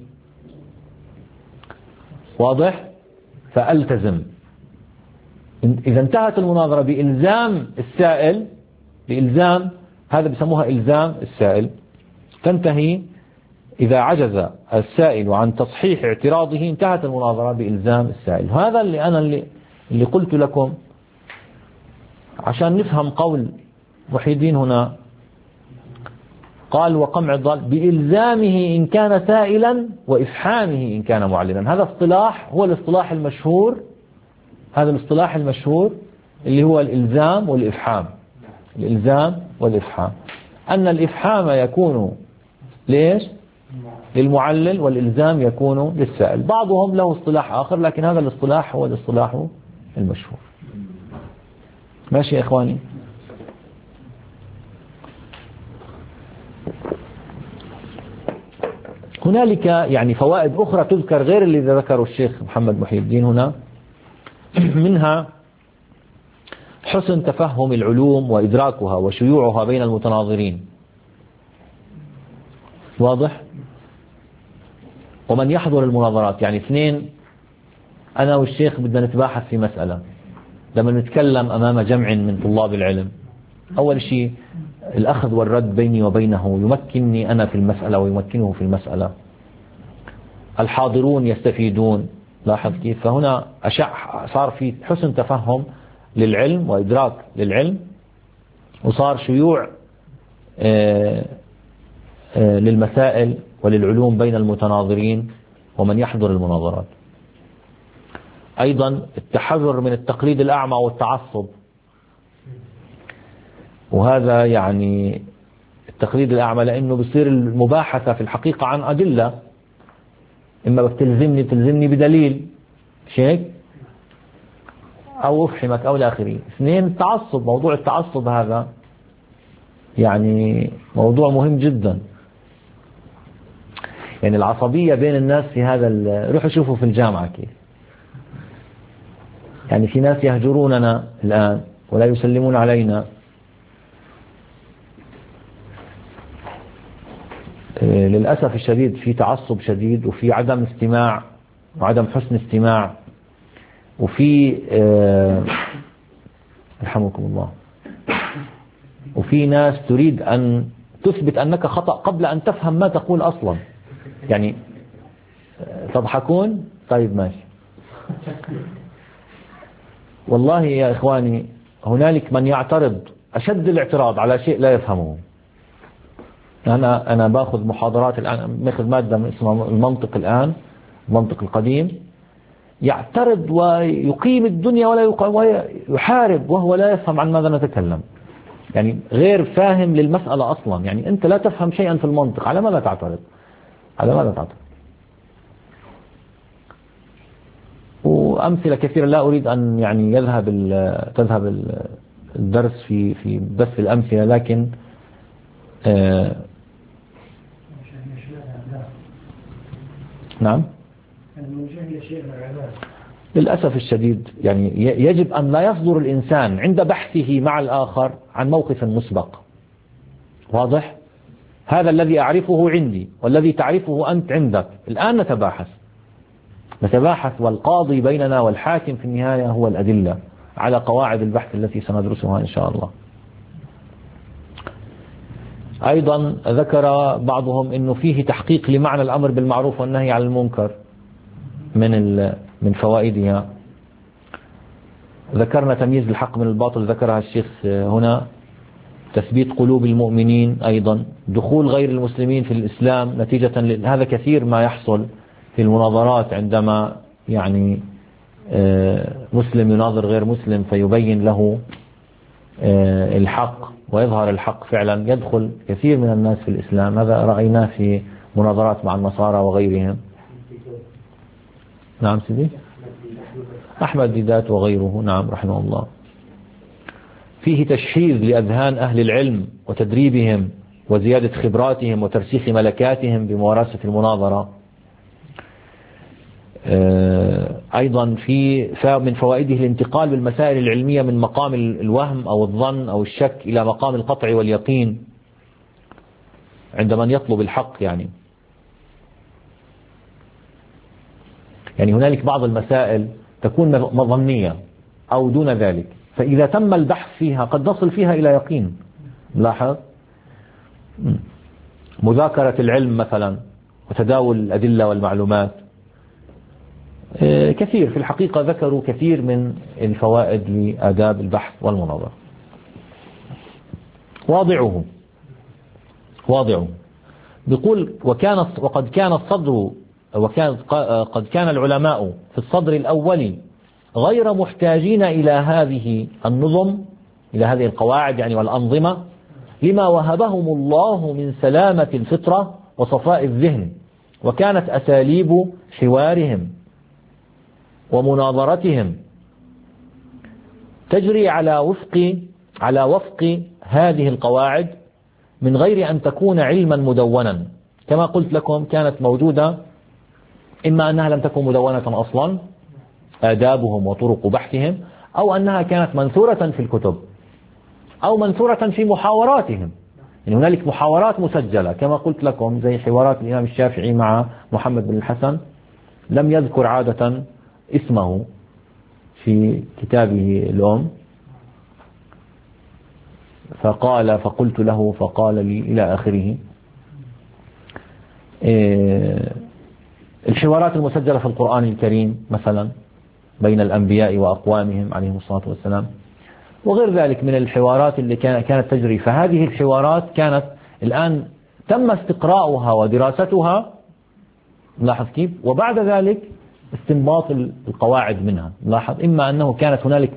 Speaker 1: واضح، فألتزم. إذا انتهت المناظرة بإلزام السائل، هذا بسموها إلزام السائل، تنتهي إذا عجز السائل عن تصحيح اعتراضه انتهت المناظرة بإلزام السائل. هذا اللي قلت لكم عشان نفهم قول محي الدين هنا. قال وقمع الضال بإلزامه إن كان سائلا وإفحامه إن كان معلنا. هذا اصطلاح هو الاصطلاح المشهور، هذا الاصطلاح المشهور اللي هو الإلزام والإفحام. الإلزام والإفحام، أن الإفحام يكون ليش؟ للمعلل، والإلزام يكون للسائل. بعضهم له اصطلاح آخر، لكن هذا الاصطلاح هو الاصطلاح المشهور. ماشي يا إخواني؟ هنالك يعني فوائد أخرى تذكر غير اللي ذكره الشيخ محمد محي الدين هنا، منها حسن تفهم العلوم وإدراكها وشيوعها بين المتناظرين، واضح؟ ومن يحضر المناظرات، يعني اثنين أنا والشيخ بدنا نتباحث في مسألة، لما نتكلم أمام جمع من طلاب العلم، أول شيء الأخذ والرد بيني وبينه يمكنني أنا في المسألة ويمكنه في المسألة، الحاضرون يستفيدون. لاحظ كيف؟ فهنا صار في حسن تفهم للعلم وإدراك للعلم، وصار شيوع للمسائل وللعلوم بين المتناظرين ومن يحضر المناظرات. أيضا التحذر من التقليد الأعمى والتعصب، وهذا يعني التقليد الأعمى لأنه بصير المباحثة في الحقيقة عن أدلة، إما بتلزمني بدليل شيء أو أفحمك أو الآخرين. اثنين التعصب، موضوع التعصب هذا يعني موضوع مهم جدا. يعني العصبية بين الناس في هذا روحوا شوفوا في الجامعة كيف، يعني في ناس يهجروننا الآن ولا يسلمون علينا، للأسف الشديد في تعصب شديد وفي عدم استماع وعدم حسن استماع وفي رحمكم الله، وفي ناس تريد أن تثبت أنك خطأ قبل أن تفهم ما تقول أصلا. يعني تضحكون؟ طيب ماشي. والله يا إخواني هنالك من يعترض أشد الاعتراض على شيء لا يفهمه. أنا باخذ محاضرات الآن، باخذ مادة اسمها المنطق الآن، المنطق القديم، يعترض ويقيم الدنيا ويحارب وهو لا يفهم عن ماذا نتكلم. يعني غير فاهم للمسألة أصلا. يعني أنت لا تفهم شيئا في المنطق، على ماذا تعترض؟ على ماذا تعترض؟ وأمثلة كثيرة، لا أريد أن يعني تذهب الدرس في بث الأمثلة، لكن نعم للأسف الشديد يعني يجب أن لا يصدر الإنسان عند بحثه مع الآخر عن موقف مسبق. واضح؟ هذا الذي أعرفه عندي والذي تعرفه أنت عندك. الآن نتباحث والقاضي بيننا والحاكم في النهاية هو الأدلة على قواعد البحث التي سندرسها إن شاء الله. أيضا ذكر بعضهم أنه فيه تحقيق لمعنى الأمر بالمعروف والنهي عن المنكر من فوائدها. ذكرنا تمييز الحق من الباطل، ذكرها الشيخ هنا. تثبيت قلوب المؤمنين، أيضا دخول غير المسلمين في الإسلام نتيجة هذا كثير ما يحصل في المناظرات، عندما يعني مسلم يناظر غير مسلم فيبين له الحق ويظهر الحق فعلا، يدخل كثير من الناس في الإسلام. هذا رأيناه في مناظرات مع النصارى وغيرهم. نعم سيدي أحمد ديدات وغيره، نعم رحمه الله. فيه تشحيذ لأذهان أهل العلم وتدريبهم وزيادة خبراتهم وترسيخ ملكاتهم بممارسة المناظرة. أيضا من فوائده الانتقال بالمسائل العلمية من مقام الوهم أو الظن أو الشك إلى مقام القطع واليقين عند من يطلب الحق. يعني هنالك بعض المسائل تكون مظنية أو دون ذلك، فإذا تم البحث فيها قد نصل فيها إلى يقين. لاحظ مذاكرة العلم مثلا وتداول الأدلة والمعلومات، كثير في الحقيقة ذكروا كثير من الفوائد لآداب البحث والمناظرة. واضعه بيقول قد كان العلماء في الصدر الأول غير محتاجين إلى هذه النظم، إلى هذه القواعد يعني والأنظمة، لما وهبهم الله من سلامة الفطرة وصفاء الذهن، وكانت أساليب حوارهم ومناظرتهم تجري على وفق هذه القواعد من غير أن تكون علما مدونا. كما قلت لكم كانت موجودة، إما أنها لم تكن مدونة أصلا آدابهم وطرق بحثهم، أو أنها كانت منثورة في الكتب أو منثورة في محاوراتهم. يعني هنالك محاورات مسجلة كما قلت لكم، زي حوارات الإمام الشافعي مع محمد بن الحسن، لم يذكر عادة اسمه في كتابه الأم، فقلت له فقال لي إلى آخره. الحوارات المسجلة في القرآن الكريم مثلا بين الأنبياء وأقوامهم عليهم الصلاة والسلام، وغير ذلك من الحوارات اللي كانت تجري. فهذه الحوارات كانت الآن تم استقراؤها ودراستها، لاحظ كيف، وبعد ذلك استنباط القواعد منها. لاحظ إما أنه كانت هنالك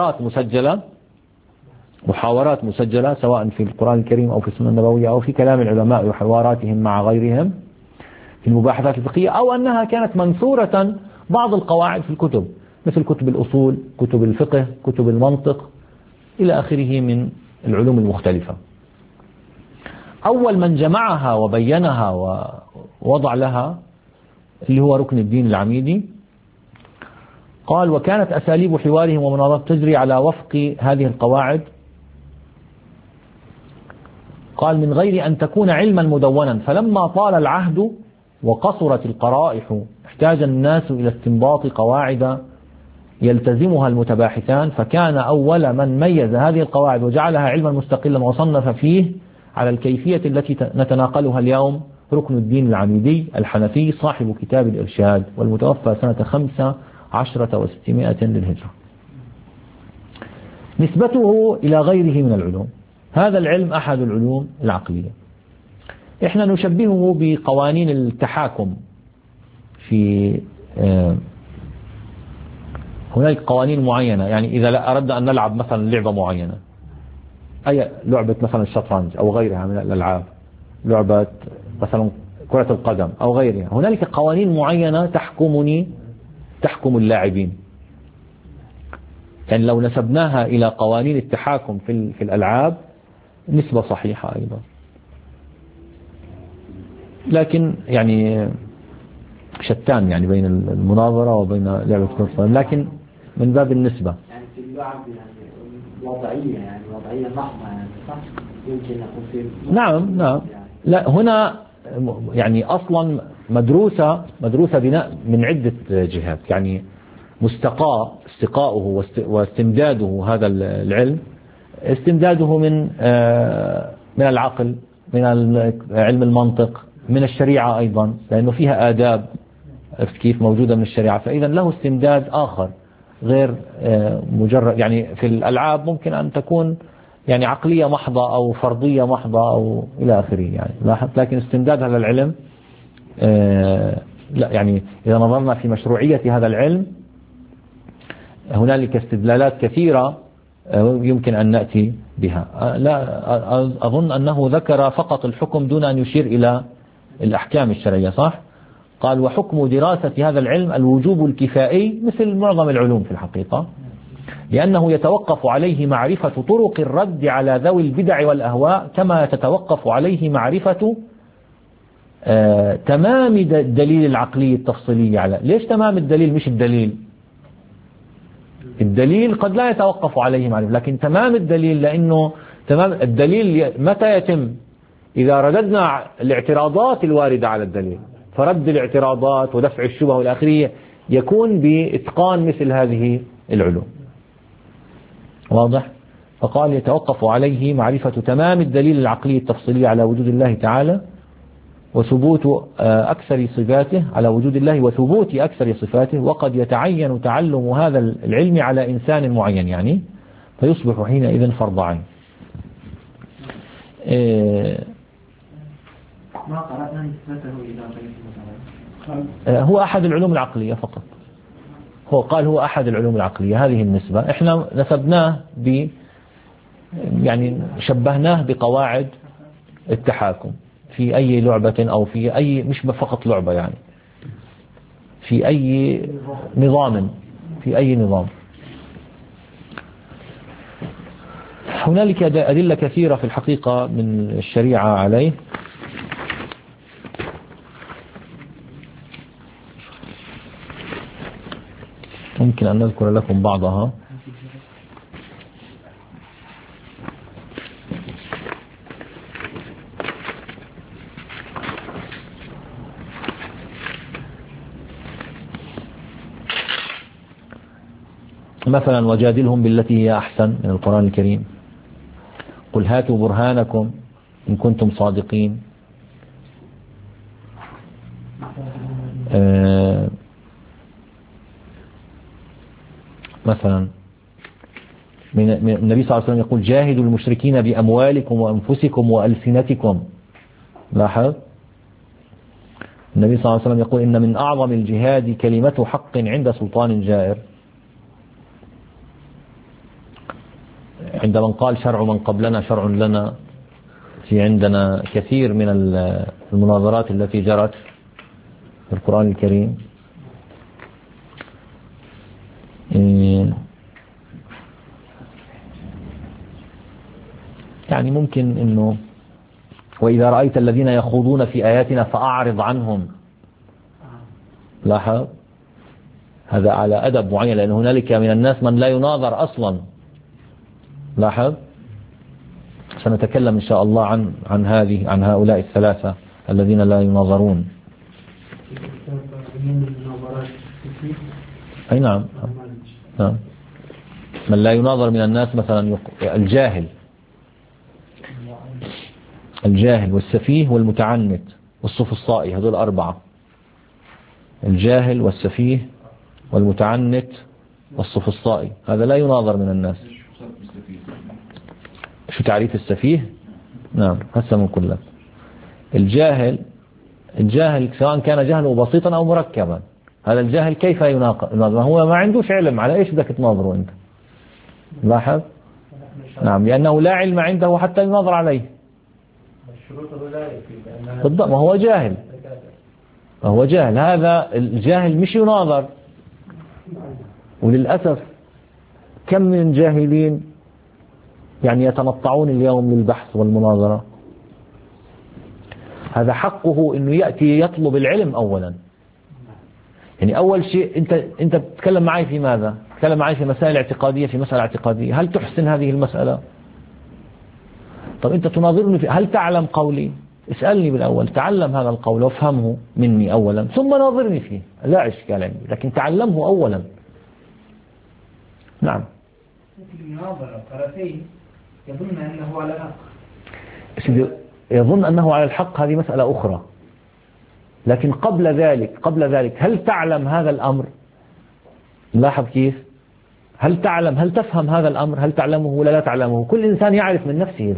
Speaker 1: محاورات مسجلة سواء في القرآن الكريم أو في السنة النبوية أو في كلام العلماء وحواراتهم مع غيرهم في المباحثات الفقهية، أو أنها كانت منثورة بعض القواعد في الكتب مثل كتب الأصول، كتب الفقه، كتب المنطق إلى آخره من العلوم المختلفة. أول من جمعها وبينها ووضع لها اللي هو ركن الدين العميدي، قال: وكانت أساليب حوارهم ومناظرتهم تجري على وفق هذه القواعد، قال من غير أن تكون علما مدونا، فلما طال العهد وقصرت القرائح احتاج الناس إلى استنباط قواعد يلتزمها المتباحثان، فكان أول من ميز هذه القواعد وجعلها علما مستقلا وصنف فيه على الكيفية التي نتناقلها اليوم ركن الدين العميدي الحنفي صاحب كتاب الإرشاد، والمتوفى سنة 15 و600 للهجرة. نسبته إلى غيره من العلوم، هذا العلم أحد العلوم العقلية. إحنا نشبهه بقوانين التحاكم. في هناك قوانين معينة، يعني إذا أردنا أن نلعب مثلا لعبة معينة، أي لعبة مثلا الشطرنج أو غيرها من الألعاب، لعبة مثلا كرة القدم أو غيرها، هنالك قوانين معينة تحكم اللاعبين. يعني لو نسبناها إلى قوانين التحاكم في الألعاب نسبة صحيحة أيضا، لكن يعني شتان يعني بين المناظرة وبين لعبة كرة القدم، لكن من باب النسبة
Speaker 2: يعني في اللعب يعني وضعية، يعني وضعية محضة، يعني صح؟ يمكن أقول في
Speaker 1: نعم
Speaker 2: يعني.
Speaker 1: لا هنا يعني أصلا مدروسة بناء من عدة جهات، يعني استقاؤه واستمداده هذا العلم، استمداده من العقل، من علم المنطق، من الشريعة أيضا، لأنه فيها آداب كيف موجودة من الشريعة، فإذا له استمداد آخر غير مجرد. يعني في الألعاب ممكن أن تكون يعني عقلية محضة أو فرضية محضة أو إلى آخره، يعني لاحظ. لكن استمداد هذا العلم لا، يعني إذا نظرنا في مشروعية هذا العلم هنالك استدلالات كثيرة يمكن أن نأتي بها. لا أظن أنه ذكر فقط الحكم دون أن يشير إلى الأحكام الشرعية، صح؟ قال وحكم دراسة هذا العلم الوجوب الكفائي مثل معظم العلوم في الحقيقة، لأنه يتوقف عليه معرفة طرق الرد على ذوي البدع والأهواء، كما تتوقف عليه معرفة تمام الدليل العقلي التفصيلي. على ليش تمام الدليل مش الدليل؟ الدليل قد لا يتوقف عليه معرفة، لكن تمام الدليل، لأنه تمام الدليل متى يتم؟ إذا رددنا الاعتراضات الواردة على الدليل، فرد الاعتراضات ودفع الشبه والآخرية يكون بإتقان مثل هذه العلوم. واضح؟ فقال يتوقف عليه معرفة تمام الدليل العقلي التفصيلي على وجود الله تعالى وثبوت أكثر صفاته، على وجود الله وثبوت أكثر صفاته، وقد يتعين تعلم هذا العلم على إنسان معين يعني، فيصبح حينئذ فرض عين.
Speaker 2: ما قرأنا نسبته إلى غيره.
Speaker 1: هو أحد العلوم العقلية فقط. هو قال هو أحد العلوم العقلية، هذه النسبة احنا نسبناه يعني شبهناه بقواعد التحاكم في أي لعبة أو في أي، مش فقط لعبة يعني، في أي نظام، في أي نظام. هنالك أدلة كثيرة في الحقيقة من الشريعة عليه. ممكن أن نذكر لكم بعضها. مثلا وجادلهم بالتي هي أحسن من القرآن الكريم، قل هاتوا برهانكم إن كنتم صادقين. مثلا من النبي صلى الله عليه وسلم يقول جاهدوا المشركين بأموالكم وأنفسكم وألسنتكم. لاحظ النبي صلى الله عليه وسلم يقول إن من أعظم الجهاد كلمة حق عند سلطان جائر. عندما قال شرع من قبلنا شرع لنا، في عندنا كثير من المناظرات التي جرت في القرآن الكريم. يعني ممكن انه وإذا رأيت الذين يخوضون في آياتنا فأعرض عنهم. لاحظ هذا على أدب معين، لأن هنالك من الناس من لا يناظر أصلا. لاحظ سنتكلم إن شاء الله عن هؤلاء الثلاثة الذين لا يناظرون.
Speaker 3: المناظرات
Speaker 1: أي نعم من لا يناظر من الناس مثلا الجاهل والسفيه والمتعنت والسفسطائي، هذول 4. الجاهل والسفيه والمتعنت والسفسطائي، هذا لا يناظر من الناس. شو تعريف السفيه؟ نعم هسه بنقول لك. الجاهل سواء كان جهله بسيطا أو مركبا، هذا الجاهل كيف يناظر؟ هو ما عندوش علم، على إيش بدك تناظره أنت؟ لاحظ؟ نعم، لأنه لا علم عنده حتى يناظر عليه. بالضبط، ما هو جاهل. هذا الجاهل مش يناظر. وللأسف كم من جاهلين يعني يتنطعون اليوم للبحث والمناظرة. هذا حقه انه يأتي يطلب العلم اولا. يعني اول شيء انت بتتكلم معي في ماذا؟ تتكلم معي في مسائل اعتقادية، في مسألة اعتقادية، هل تحسن هذه المسألة؟ طب انت تناظرني في هل تعلم قولي؟ اسألني بالاول، تعلم هذا القول وافهمه مني اولا ثم ناظرني فيه، لا اشكال عندي، لكن تعلمه اولا. نعم.
Speaker 3: المناظرة طرفين يظن أنه على الحق.
Speaker 1: يظن أنه على الحق، هذه مسألة أخرى. لكن قبل ذلك هل تعلم هذا الأمر؟ لاحظ كيف؟ هل تفهم هذا الأمر؟ هل تعلمه ولا لا تعلمه؟ كل إنسان يعرف من نفسه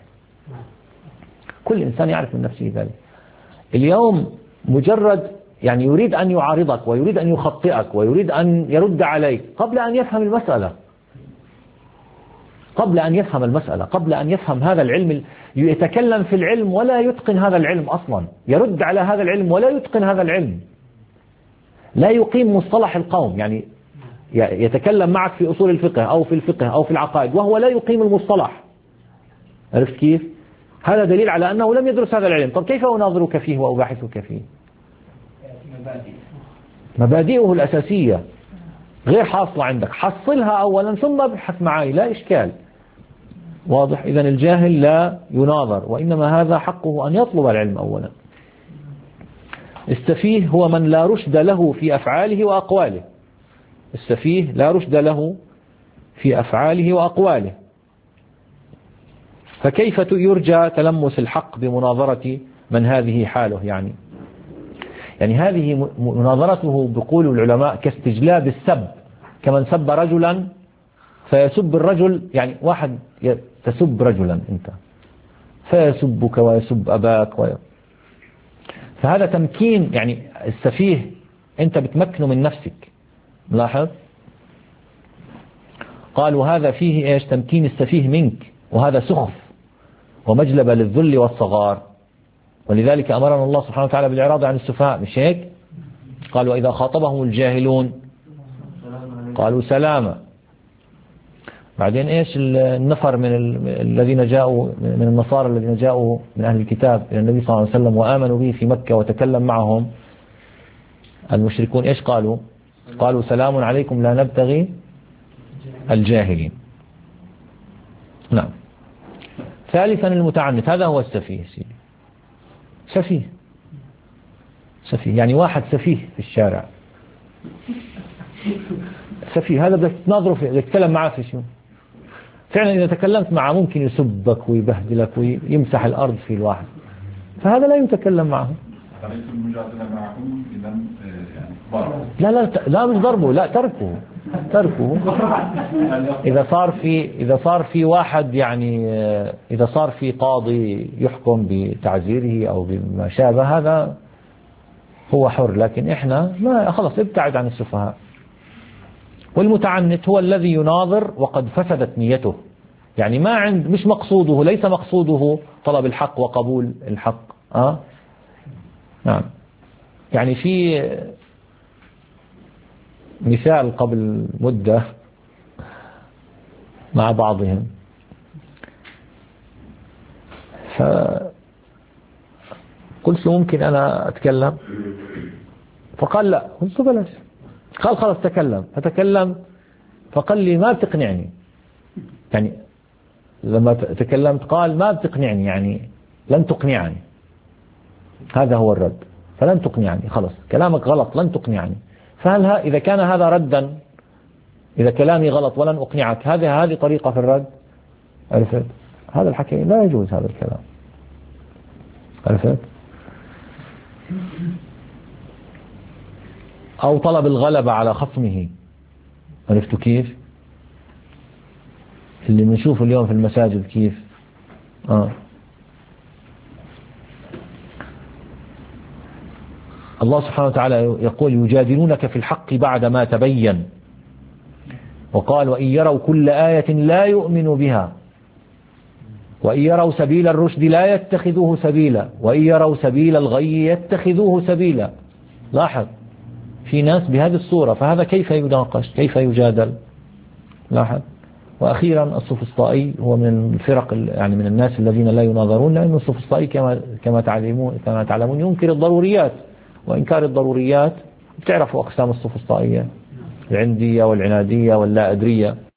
Speaker 1: ذلك. اليوم مجرد يعني يريد أن يعارضك ويريد أن يخطئك ويريد أن يرد عليك قبل أن يفهم المسألة، قبل أن يفهم هذا العلم. يتكلم في العلم ولا يتقن هذا العلم أصلا، يرد على هذا العلم ولا يتقن هذا العلم، لا يقيم مصطلح القوم. يعني يتكلم معك في أصول الفقه أو في الفقه أو في العقائد وهو لا يقيم المصطلح. عرفت كيف؟ هذا دليل على أنه لم يدرس هذا العلم. طب كيف أناظرك فيه وأباحثك فيه؟ مبادئه الأساسية غير حاصلة عندك، حصلها أولا ثم ابحث معي، لا إشكال. واضح؟ إذن الجاهل لا يناظر، وإنما هذا حقه أن يطلب العلم أولا. السفيه هو من لا رشد له في أفعاله وأقواله. السفيه لا رشد له في أفعاله وأقواله، فكيف يرجى تلمس الحق بمناظرة من هذه حاله؟ يعني هذه مناظرته بقول العلماء كاستجلاب السب، كمن سب رجلا فيسب الرجل. يعني واحد تسب رجلا أنت فيسبك ويسب أباك فهذا تمكين. يعني السفيه أنت بتمكنه من نفسك. ملاحظ؟ قالوا هذا فيه إيش؟ تمكين السفيه منك، وهذا سخف ومجلبة للذل والصغار. ولذلك أمرنا الله سبحانه وتعالى بالإعراض عن السفهاء، مش هيك؟ قال وإذا خاطبهم الجاهلون قالوا سلاما. بعدين إيش النفر من الذين جاءوا من النصارى الذين جاءوا من أهل الكتاب إلى النبي صلى الله عليه وسلم وآمنوا به في مكة وتكلم معهم المشركون، إيش قالوا؟ قالوا سلام عليكم لا نبتغي الجاهلين. نعم. ثالثا المتعنت، هذا هو السفيه. سفيه يعني واحد سفيه في الشارع، سفيه. هذا بدك تناظره فيه، بدك تتكلم معه في شو؟ فعلا إذا تكلمت معه ممكن يسبك ويبهدلك ويمسح الأرض في الواحد، فهذا لا يتكلم معه. لا مش ضربه، لا تركه. إذا صار في واحد، يعني إذا صار في قاضي يحكم بتعزيره أو بما شابه، هذا هو حر. لكن إحنا ما، خلص ابتعد عن السفهاء. والمتعنت هو الذي يناظر وقد فسدت نيته، يعني مش مقصوده، ليس مقصوده طلب الحق وقبول الحق. نعم. يعني في مثال قبل مدة مع بعضهم، فقلت له ممكن أنا أتكلم؟ فقال لا. قلت له بلاش. قال خلاص تكلم. فتكلم فقال لي ما بتقنعني. يعني لما تكلمت قال ما بتقنعني، يعني لن تقنعني. هذا هو الرد، فلن تقنعني، خلاص كلامك غلط، لن تقنعني. فهل إذا كان هذا ردا إذا كلامي غلط ولن أقنعك، هذه طريقة في الرد. عرفت؟ هذا الحكي لا يجوز، هذا الكلام. عرفت؟ أو طلب الغلبة على خصمه. عرفتوا كيف؟ اللي بنشوفه اليوم في المساجد كيف. الله سبحانه وتعالى يقول يجادلونك في الحق بعد ما تبين، وقال وإن يروا كل آية لا يؤمنوا بها، وإن يروا سبيل الرشد لا يتخذوه سبيلا، وإن يروا سبيل الغي يتخذوه سبيلا. لاحظ في ناس بهذه الصورة، فهذا كيف يناقش، كيف يجادل؟ لاحظ. وأخيرا السوفسطائي هو من الفرق، يعني من الناس الذين لا يناظرون، لأن السوفسطائي كما تعلمون ينكر الضروريات، وإنكار الضروريات بتعرفوا أقسام السوفسطائية، العندية والعنادية واللا أدرية.